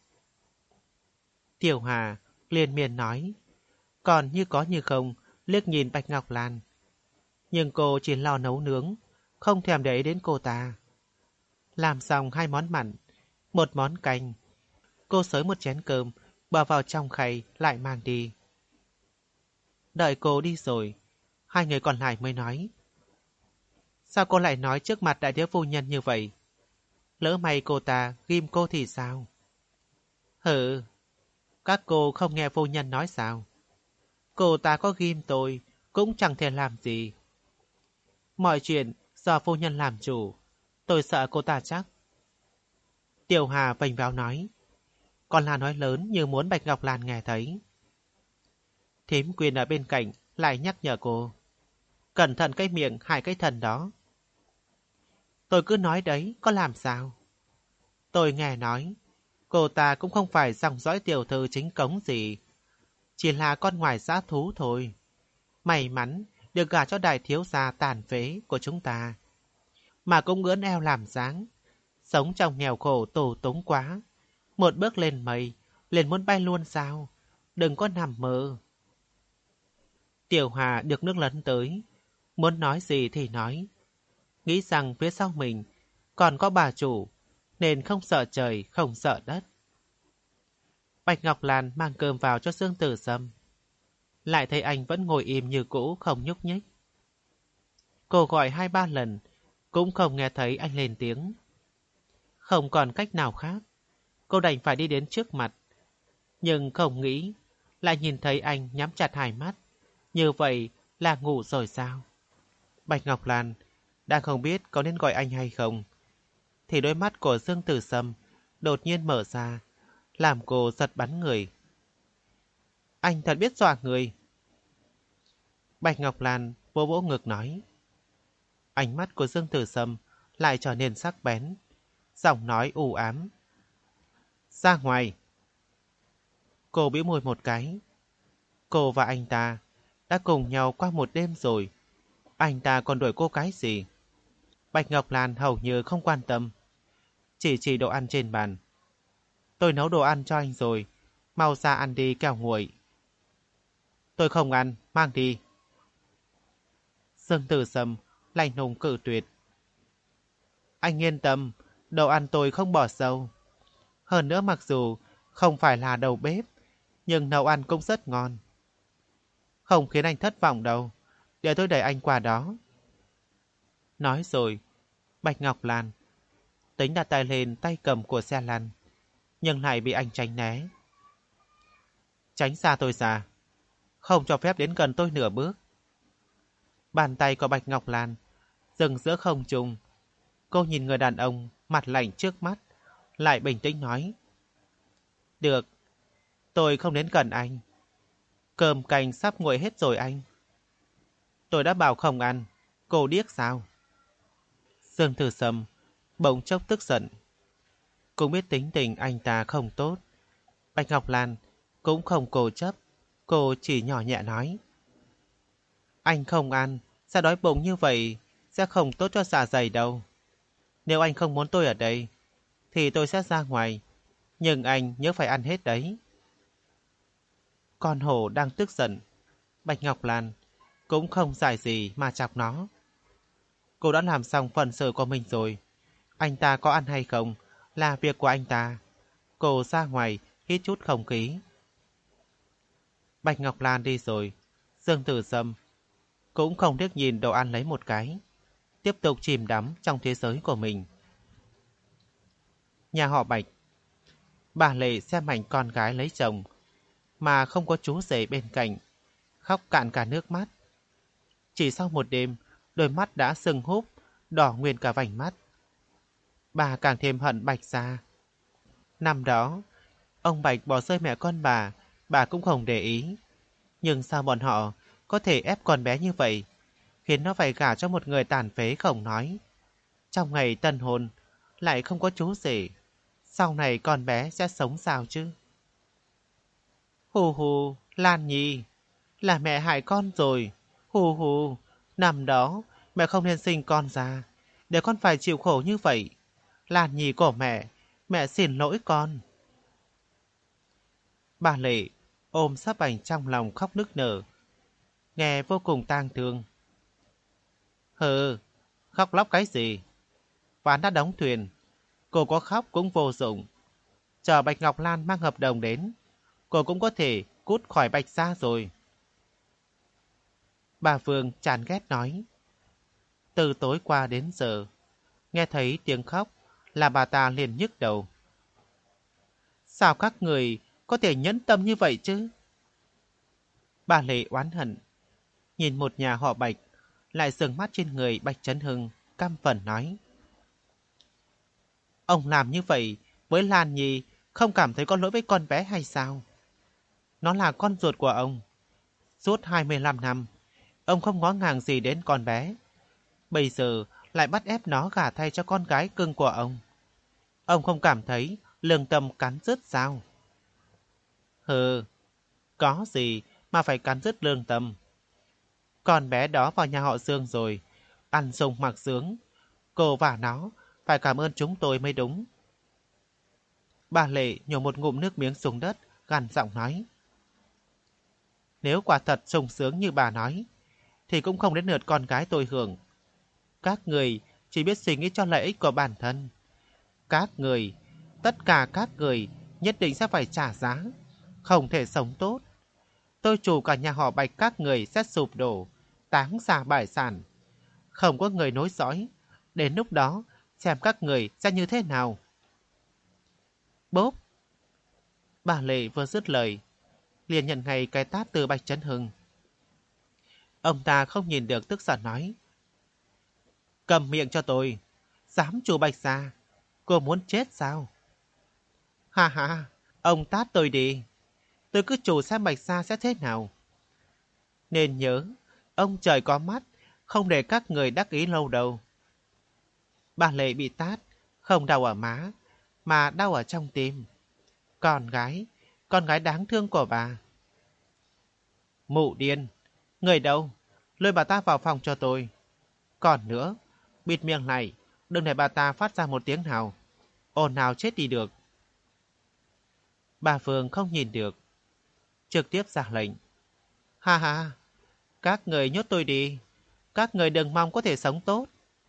Tiểu Hà liên miên nói, còn như có như không liếc nhìn Bạch Ngọc Lan. Nhưng cô chỉ lo nấu nướng, không thèm để ý đến cô ta. Làm xong 2 món mặn, 1 món canh. Cô xới một chén cơm, bỏ vào trong khay lại mang đi. Đợi cô đi rồi, 2 người còn lại mới nói. Sao cô lại nói trước mặt đại thiếu phu nhân như vậy? Lỡ may cô ta ghim cô thì sao? Hừ, các cô không nghe phu nhân nói sao? Cô ta có ghim tôi cũng chẳng thể làm gì. Mọi chuyện do phu nhân làm chủ, tôi sợ cô ta chắc. Tiểu Hà vênh váo nói, còn là nói lớn như muốn Bạch Ngọc Lan nghe thấy. Thím Quyền ở bên cạnh lại nhắc nhở cô, cẩn thận cái miệng hại cái thần đó. Tôi cứ nói đấy, có làm sao? Tôi nghe nói, cô ta cũng không phải dòng dõi tiểu thư chính cống gì, chỉ là con ngoài dã thú thôi. May mắn được gả cho đại thiếu gia tàn phế của chúng ta, mà cũng ưỡn eo làm dáng, sống trong nghèo khổ tù túng quá. Một bước lên mây, liền muốn bay luôn sao? Đừng có nằm mơ. Tiểu Hà được nước lấn tới, muốn nói gì thì nói. Nghĩ rằng phía sau mình còn có bà chủ, nên không sợ trời, không sợ đất. Bạch Ngọc Lan mang cơm vào cho Dương Tử Sâm. Lại thấy anh vẫn ngồi im như cũ, không nhúc nhích. Cô gọi 2-3 lần, cũng không nghe thấy anh lên tiếng. Không còn cách nào khác, cô đành phải đi đến trước mặt. Nhưng không nghĩ, lại nhìn thấy anh nhắm chặt hai mắt. Như vậy là ngủ rồi sao? Bạch Ngọc Lan đang không biết có nên gọi anh hay không, thì đôi mắt của Dương Tử Sâm đột nhiên mở ra, làm cô giật bắn người. Anh thật biết dọa người. Bạch Ngọc Lan vỗ vỗ ngực nói. Ánh mắt của Dương Tử Sâm lại trở nên sắc bén, giọng nói u ám. Ra ngoài. Cô bĩu môi một cái. Cô và anh ta đã cùng nhau qua một đêm rồi. Anh ta còn đuổi cô cái gì? Bạch Ngọc Lan hầu như không quan tâm, chỉ đồ ăn trên bàn. Tôi nấu đồ ăn cho anh rồi, mau ra ăn đi kẻo nguội. Tôi không ăn, mang đi. Dương Tử Sâm lạnh lùng cự tuyệt. Anh yên tâm, đồ ăn tôi không bỏ sâu. Hơn nữa mặc dù không phải là đầu bếp, nhưng nấu ăn cũng rất ngon. Không khiến anh thất vọng đâu, để tôi đẩy anh qua đó. Nói rồi, Bạch Ngọc Lan tính đặt tay lên tay cầm của xe lăn, nhưng lại bị anh tránh né. Tránh xa tôi ra, không cho phép đến gần tôi nửa bước. Bàn tay của Bạch Ngọc Lan dừng giữa không trung. Cô nhìn người đàn ông mặt lạnh trước mắt, lại bình tĩnh nói. Được, tôi không đến gần anh. Cơm canh sắp nguội hết rồi anh. Tôi đã bảo không ăn, cô điếc sao? Dương Tử Sâm bỗng chốc tức giận. Cũng biết tính tình anh ta không tốt. Bạch Ngọc Lan cũng không cố chấp, cô chỉ nhỏ nhẹ nói. Anh không ăn, sẽ đói bụng như vậy, sẽ không tốt cho dạ dày đâu. Nếu anh không muốn tôi ở đây, thì tôi sẽ ra ngoài, nhưng anh nhớ phải ăn hết đấy. Con hổ đang tức giận, Bạch Ngọc Lan cũng không giải gì mà chọc nó. Cô đã làm xong phần sự của mình rồi. Anh ta có ăn hay không là việc của anh ta. Cô ra ngoài hít chút không khí. Bạch Ngọc Lan đi rồi, Dương Tử Sâm cũng không liếc nhìn đồ ăn lấy một cái, tiếp tục chìm đắm trong thế giới của mình. Nhà họ Bạch. Bà Lệ xem ảnh con gái lấy chồng mà không có chú rể bên cạnh, khóc cạn cả nước mắt. Chỉ sau một đêm, đôi mắt đã sưng húp, đỏ nguyên cả vành mắt. Bà càng thêm hận Bạch gia. Năm đó, ông Bạch bỏ rơi mẹ con bà cũng không để ý. Nhưng sao bọn họ có thể ép con bé như vậy, khiến nó phải gả cho một người tàn phế không nói. Trong ngày tân hôn, lại không có chú rể. Sau này con bé sẽ sống sao chứ? Hù hù, Lan Nhi, là mẹ hại con rồi. Hù hù, năm đó mẹ không nên sinh con ra, để con phải chịu khổ như vậy. Lan Nhi của mẹ xin lỗi con. Bà Lệ ôm sắp ảnh trong lòng khóc nức nở, nghe vô cùng tang thương. Hừ, khóc lóc cái gì? Ván đã đóng thuyền, cô có khóc cũng vô dụng. Chờ Bạch Ngọc Lan mang hợp đồng đến, cô cũng có thể cút khỏi Bạch gia rồi. Bà Phương chán ghét nói. Từ tối qua đến giờ, nghe thấy tiếng khóc là bà ta liền nhức đầu. Sao các người có thể nhẫn tâm như vậy chứ? Bà Lệ oán hận, nhìn một nhà họ Bạch, lại dừng mắt trên người Bạch Chấn Hưng, căm phẫn nói. Ông làm như vậy với Lan Nhi không cảm thấy có lỗi với con bé hay sao? Nó là con ruột của ông. Suốt 25 năm, ông không ngó ngàng gì đến con bé. Bây giờ lại bắt ép nó gả thay cho con gái cưng của ông. Ông không cảm thấy lương tâm cắn rứt sao? Hừ, có gì mà phải cắn rứt lương tâm. Con bé đó vào nhà họ Dương rồi, ăn sung mặc sướng. Cô và nó phải cảm ơn chúng tôi mới đúng. Bà Lệ nhổ một ngụm nước miếng xuống đất, gằn giọng nói. Nếu quả thật sung sướng như bà nói, thì cũng không đến lượt con gái tôi hưởng. Các người chỉ biết suy nghĩ cho lợi ích của bản thân. Các người, tất cả các người nhất định sẽ phải trả giá, không thể sống tốt. Tôi chủ cả nhà họ Bạch các người sẽ sụp đổ, táng ra bại sản. Không có người nối dõi, đến lúc đó xem các người sẽ như thế nào. Bốp! Bà Lệ vừa dứt lời, liền nhận ngay cái tát từ Bạch Chấn Hưng. Ông ta không nhìn được tức giận nói. Cầm miệng cho tôi, dám chủ Bạch gia, cô muốn chết sao? Ha ha, ông tát tôi đi, tôi cứ chủ xem Bạch gia sẽ thế nào. Nên nhớ, ông trời có mắt, không để các người đắc ý lâu đâu. Bà Lệ bị tát, không đau ở má, mà đau ở trong tim. Con gái đáng thương của bà. Mụ điên, người đâu? Lôi bà ta vào phòng cho tôi. Còn nữa, bịt miệng này, đừng để bà ta phát ra một tiếng nào. Ồn nào chết đi được. Bà Phương không nhìn được, trực tiếp ra lệnh. Ha ha, các người nhốt tôi đi. Các người đừng mong có thể sống tốt.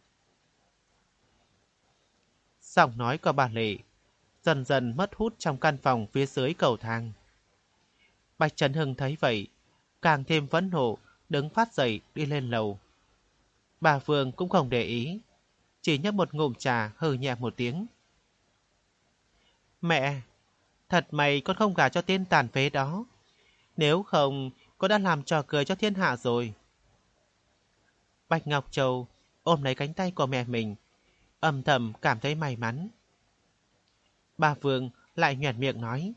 Giọng nói của bà Lệ dần dần mất hút trong căn phòng phía dưới cầu thang. Bạch Trấn Hưng thấy vậy, càng thêm phẫn nộ, đứng phát dậy đi lên lầu. Bà Phương cũng không để ý, chỉ nhấp một ngụm trà hừ nhẹ một tiếng. Mẹ, thật may con không gả cho tên tàn phế đó. Nếu không, con đã làm trò cười cho thiên hạ rồi. Bạch Ngọc Châu ôm lấy cánh tay của mẹ mình, âm thầm cảm thấy may mắn. Bà Phương lại nhoẻn miệng nói.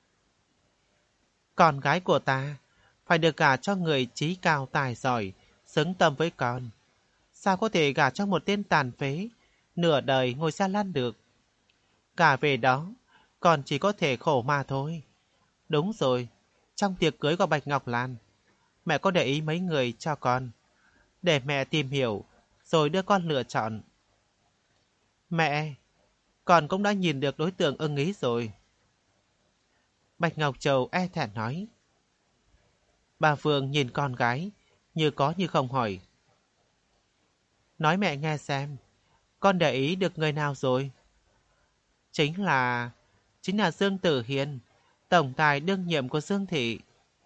Con gái của ta phải được gả cho người trí cao tài giỏi, xứng tâm với con. Sao có thể gả cho một tên tàn phế, nửa đời ngồi xe lăn được? Cả về đó, còn chỉ có thể khổ mà thôi. Đúng rồi, trong tiệc cưới của Bạch Ngọc Lan, mẹ có để ý mấy người cho con. Để mẹ tìm hiểu, rồi đưa con lựa chọn. Mẹ, con cũng đã nhìn được đối tượng ưng ý rồi. Bạch Ngọc Châu e thẹn nói. Bà Phương nhìn con gái, như có như không hỏi. Nói mẹ nghe xem, con để ý được người nào rồi? Chính là Dương Tử Hiền, tổng tài đương nhiệm của Dương Thị.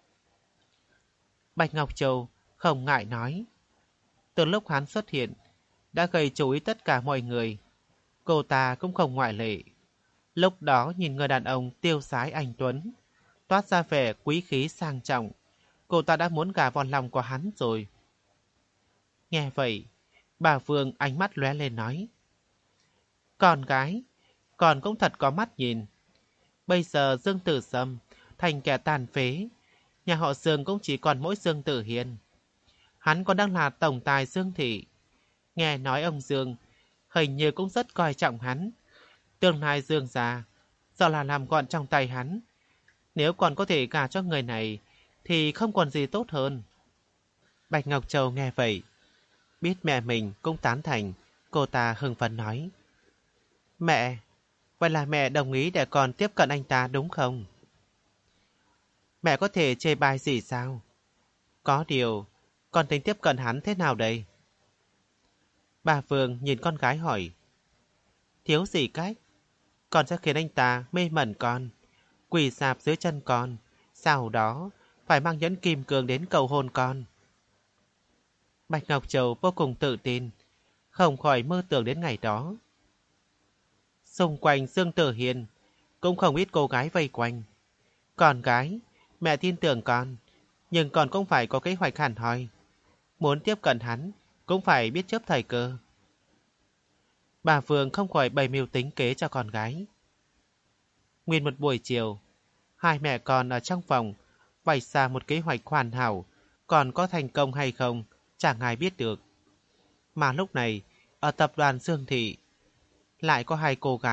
Bạch Ngọc Châu không ngại nói. Từ lúc hắn xuất hiện, đã gây chú ý tất cả mọi người. Cô ta cũng không ngoại lệ. Lúc đó nhìn người đàn ông tiêu sái anh tuấn, toát ra vẻ quý khí sang trọng, cô ta đã muốn gả vào lòng của hắn rồi. Nghe vậy, bà Phương ánh mắt lóe lên nói. Con gái, con cũng thật có mắt nhìn. Bây giờ Dương Tử Sâm thành kẻ tàn phế, nhà họ Dương cũng chỉ còn mỗi Dương Tử Hiền. Hắn còn đang là tổng tài Dương Thị. Nghe nói ông Dương hình như cũng rất coi trọng hắn. Tương lai Dương gia do là làm gọn trong tay hắn. Nếu còn có thể gả cho người này thì không còn gì tốt hơn. Bạch Ngọc Châu nghe vậy, biết mẹ mình cũng tán thành, cô ta hưng phấn nói. Mẹ, vậy là mẹ đồng ý để con tiếp cận anh ta đúng không? Mẹ có thể chê bai gì sao? Có điều, con tính tiếp cận hắn thế nào đây? Bà Phương nhìn con gái hỏi. Thiếu gì cách? Con sẽ khiến anh ta mê mẩn con, quỳ sạp dưới chân con, sau đó phải mang nhẫn kim cương đến cầu hôn con. Bạch Ngọc Châu vô cùng tự tin, không khỏi mơ tưởng đến ngày đó. Xung quanh Dương Tử Hiền cũng không ít cô gái vây quanh. Con gái, mẹ tin tưởng con, nhưng con cũng phải có kế hoạch hẳn hoi. Muốn tiếp cận hắn, cũng phải biết chớp thời cơ. Bà Phương không khỏi bày mưu tính kế cho con gái. Nguyên một buổi chiều, hai mẹ con ở trong phòng vạch ra một kế hoạch hoàn hảo, còn có thành công hay không, chẳng ai biết được. Mà lúc này, ở tập đoàn Dương Thị, lại có hai cô gái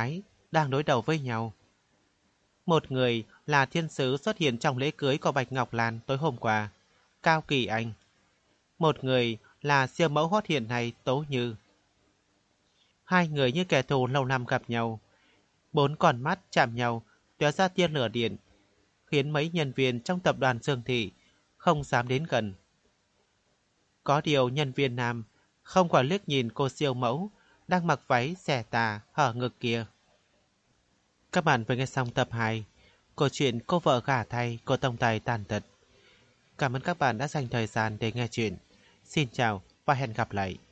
đang đối đầu với nhau. Một người là thiên sứ xuất hiện trong lễ cưới của Bạch Ngọc Lan tối hôm qua, Cao Kỳ Anh. Một người là siêu mẫu hot hiện nay, Tố Như. Hai người như kẻ thù lâu năm gặp nhau. 4 con mắt chạm nhau, tóe ra tia lửa điện, khiến mấy nhân viên trong tập đoàn Dương Thị không dám đến gần. Có điều nhân viên nam không quả liếc nhìn cô siêu mẫu đang mặc váy xẻ tà hở ngực kia. Các bạn vừa nghe xong tập 2 câu chuyện Cô vợ gả thay của tổng tài tàn tật. Cảm ơn các bạn đã dành thời gian để nghe chuyện. Xin chào và hẹn gặp lại.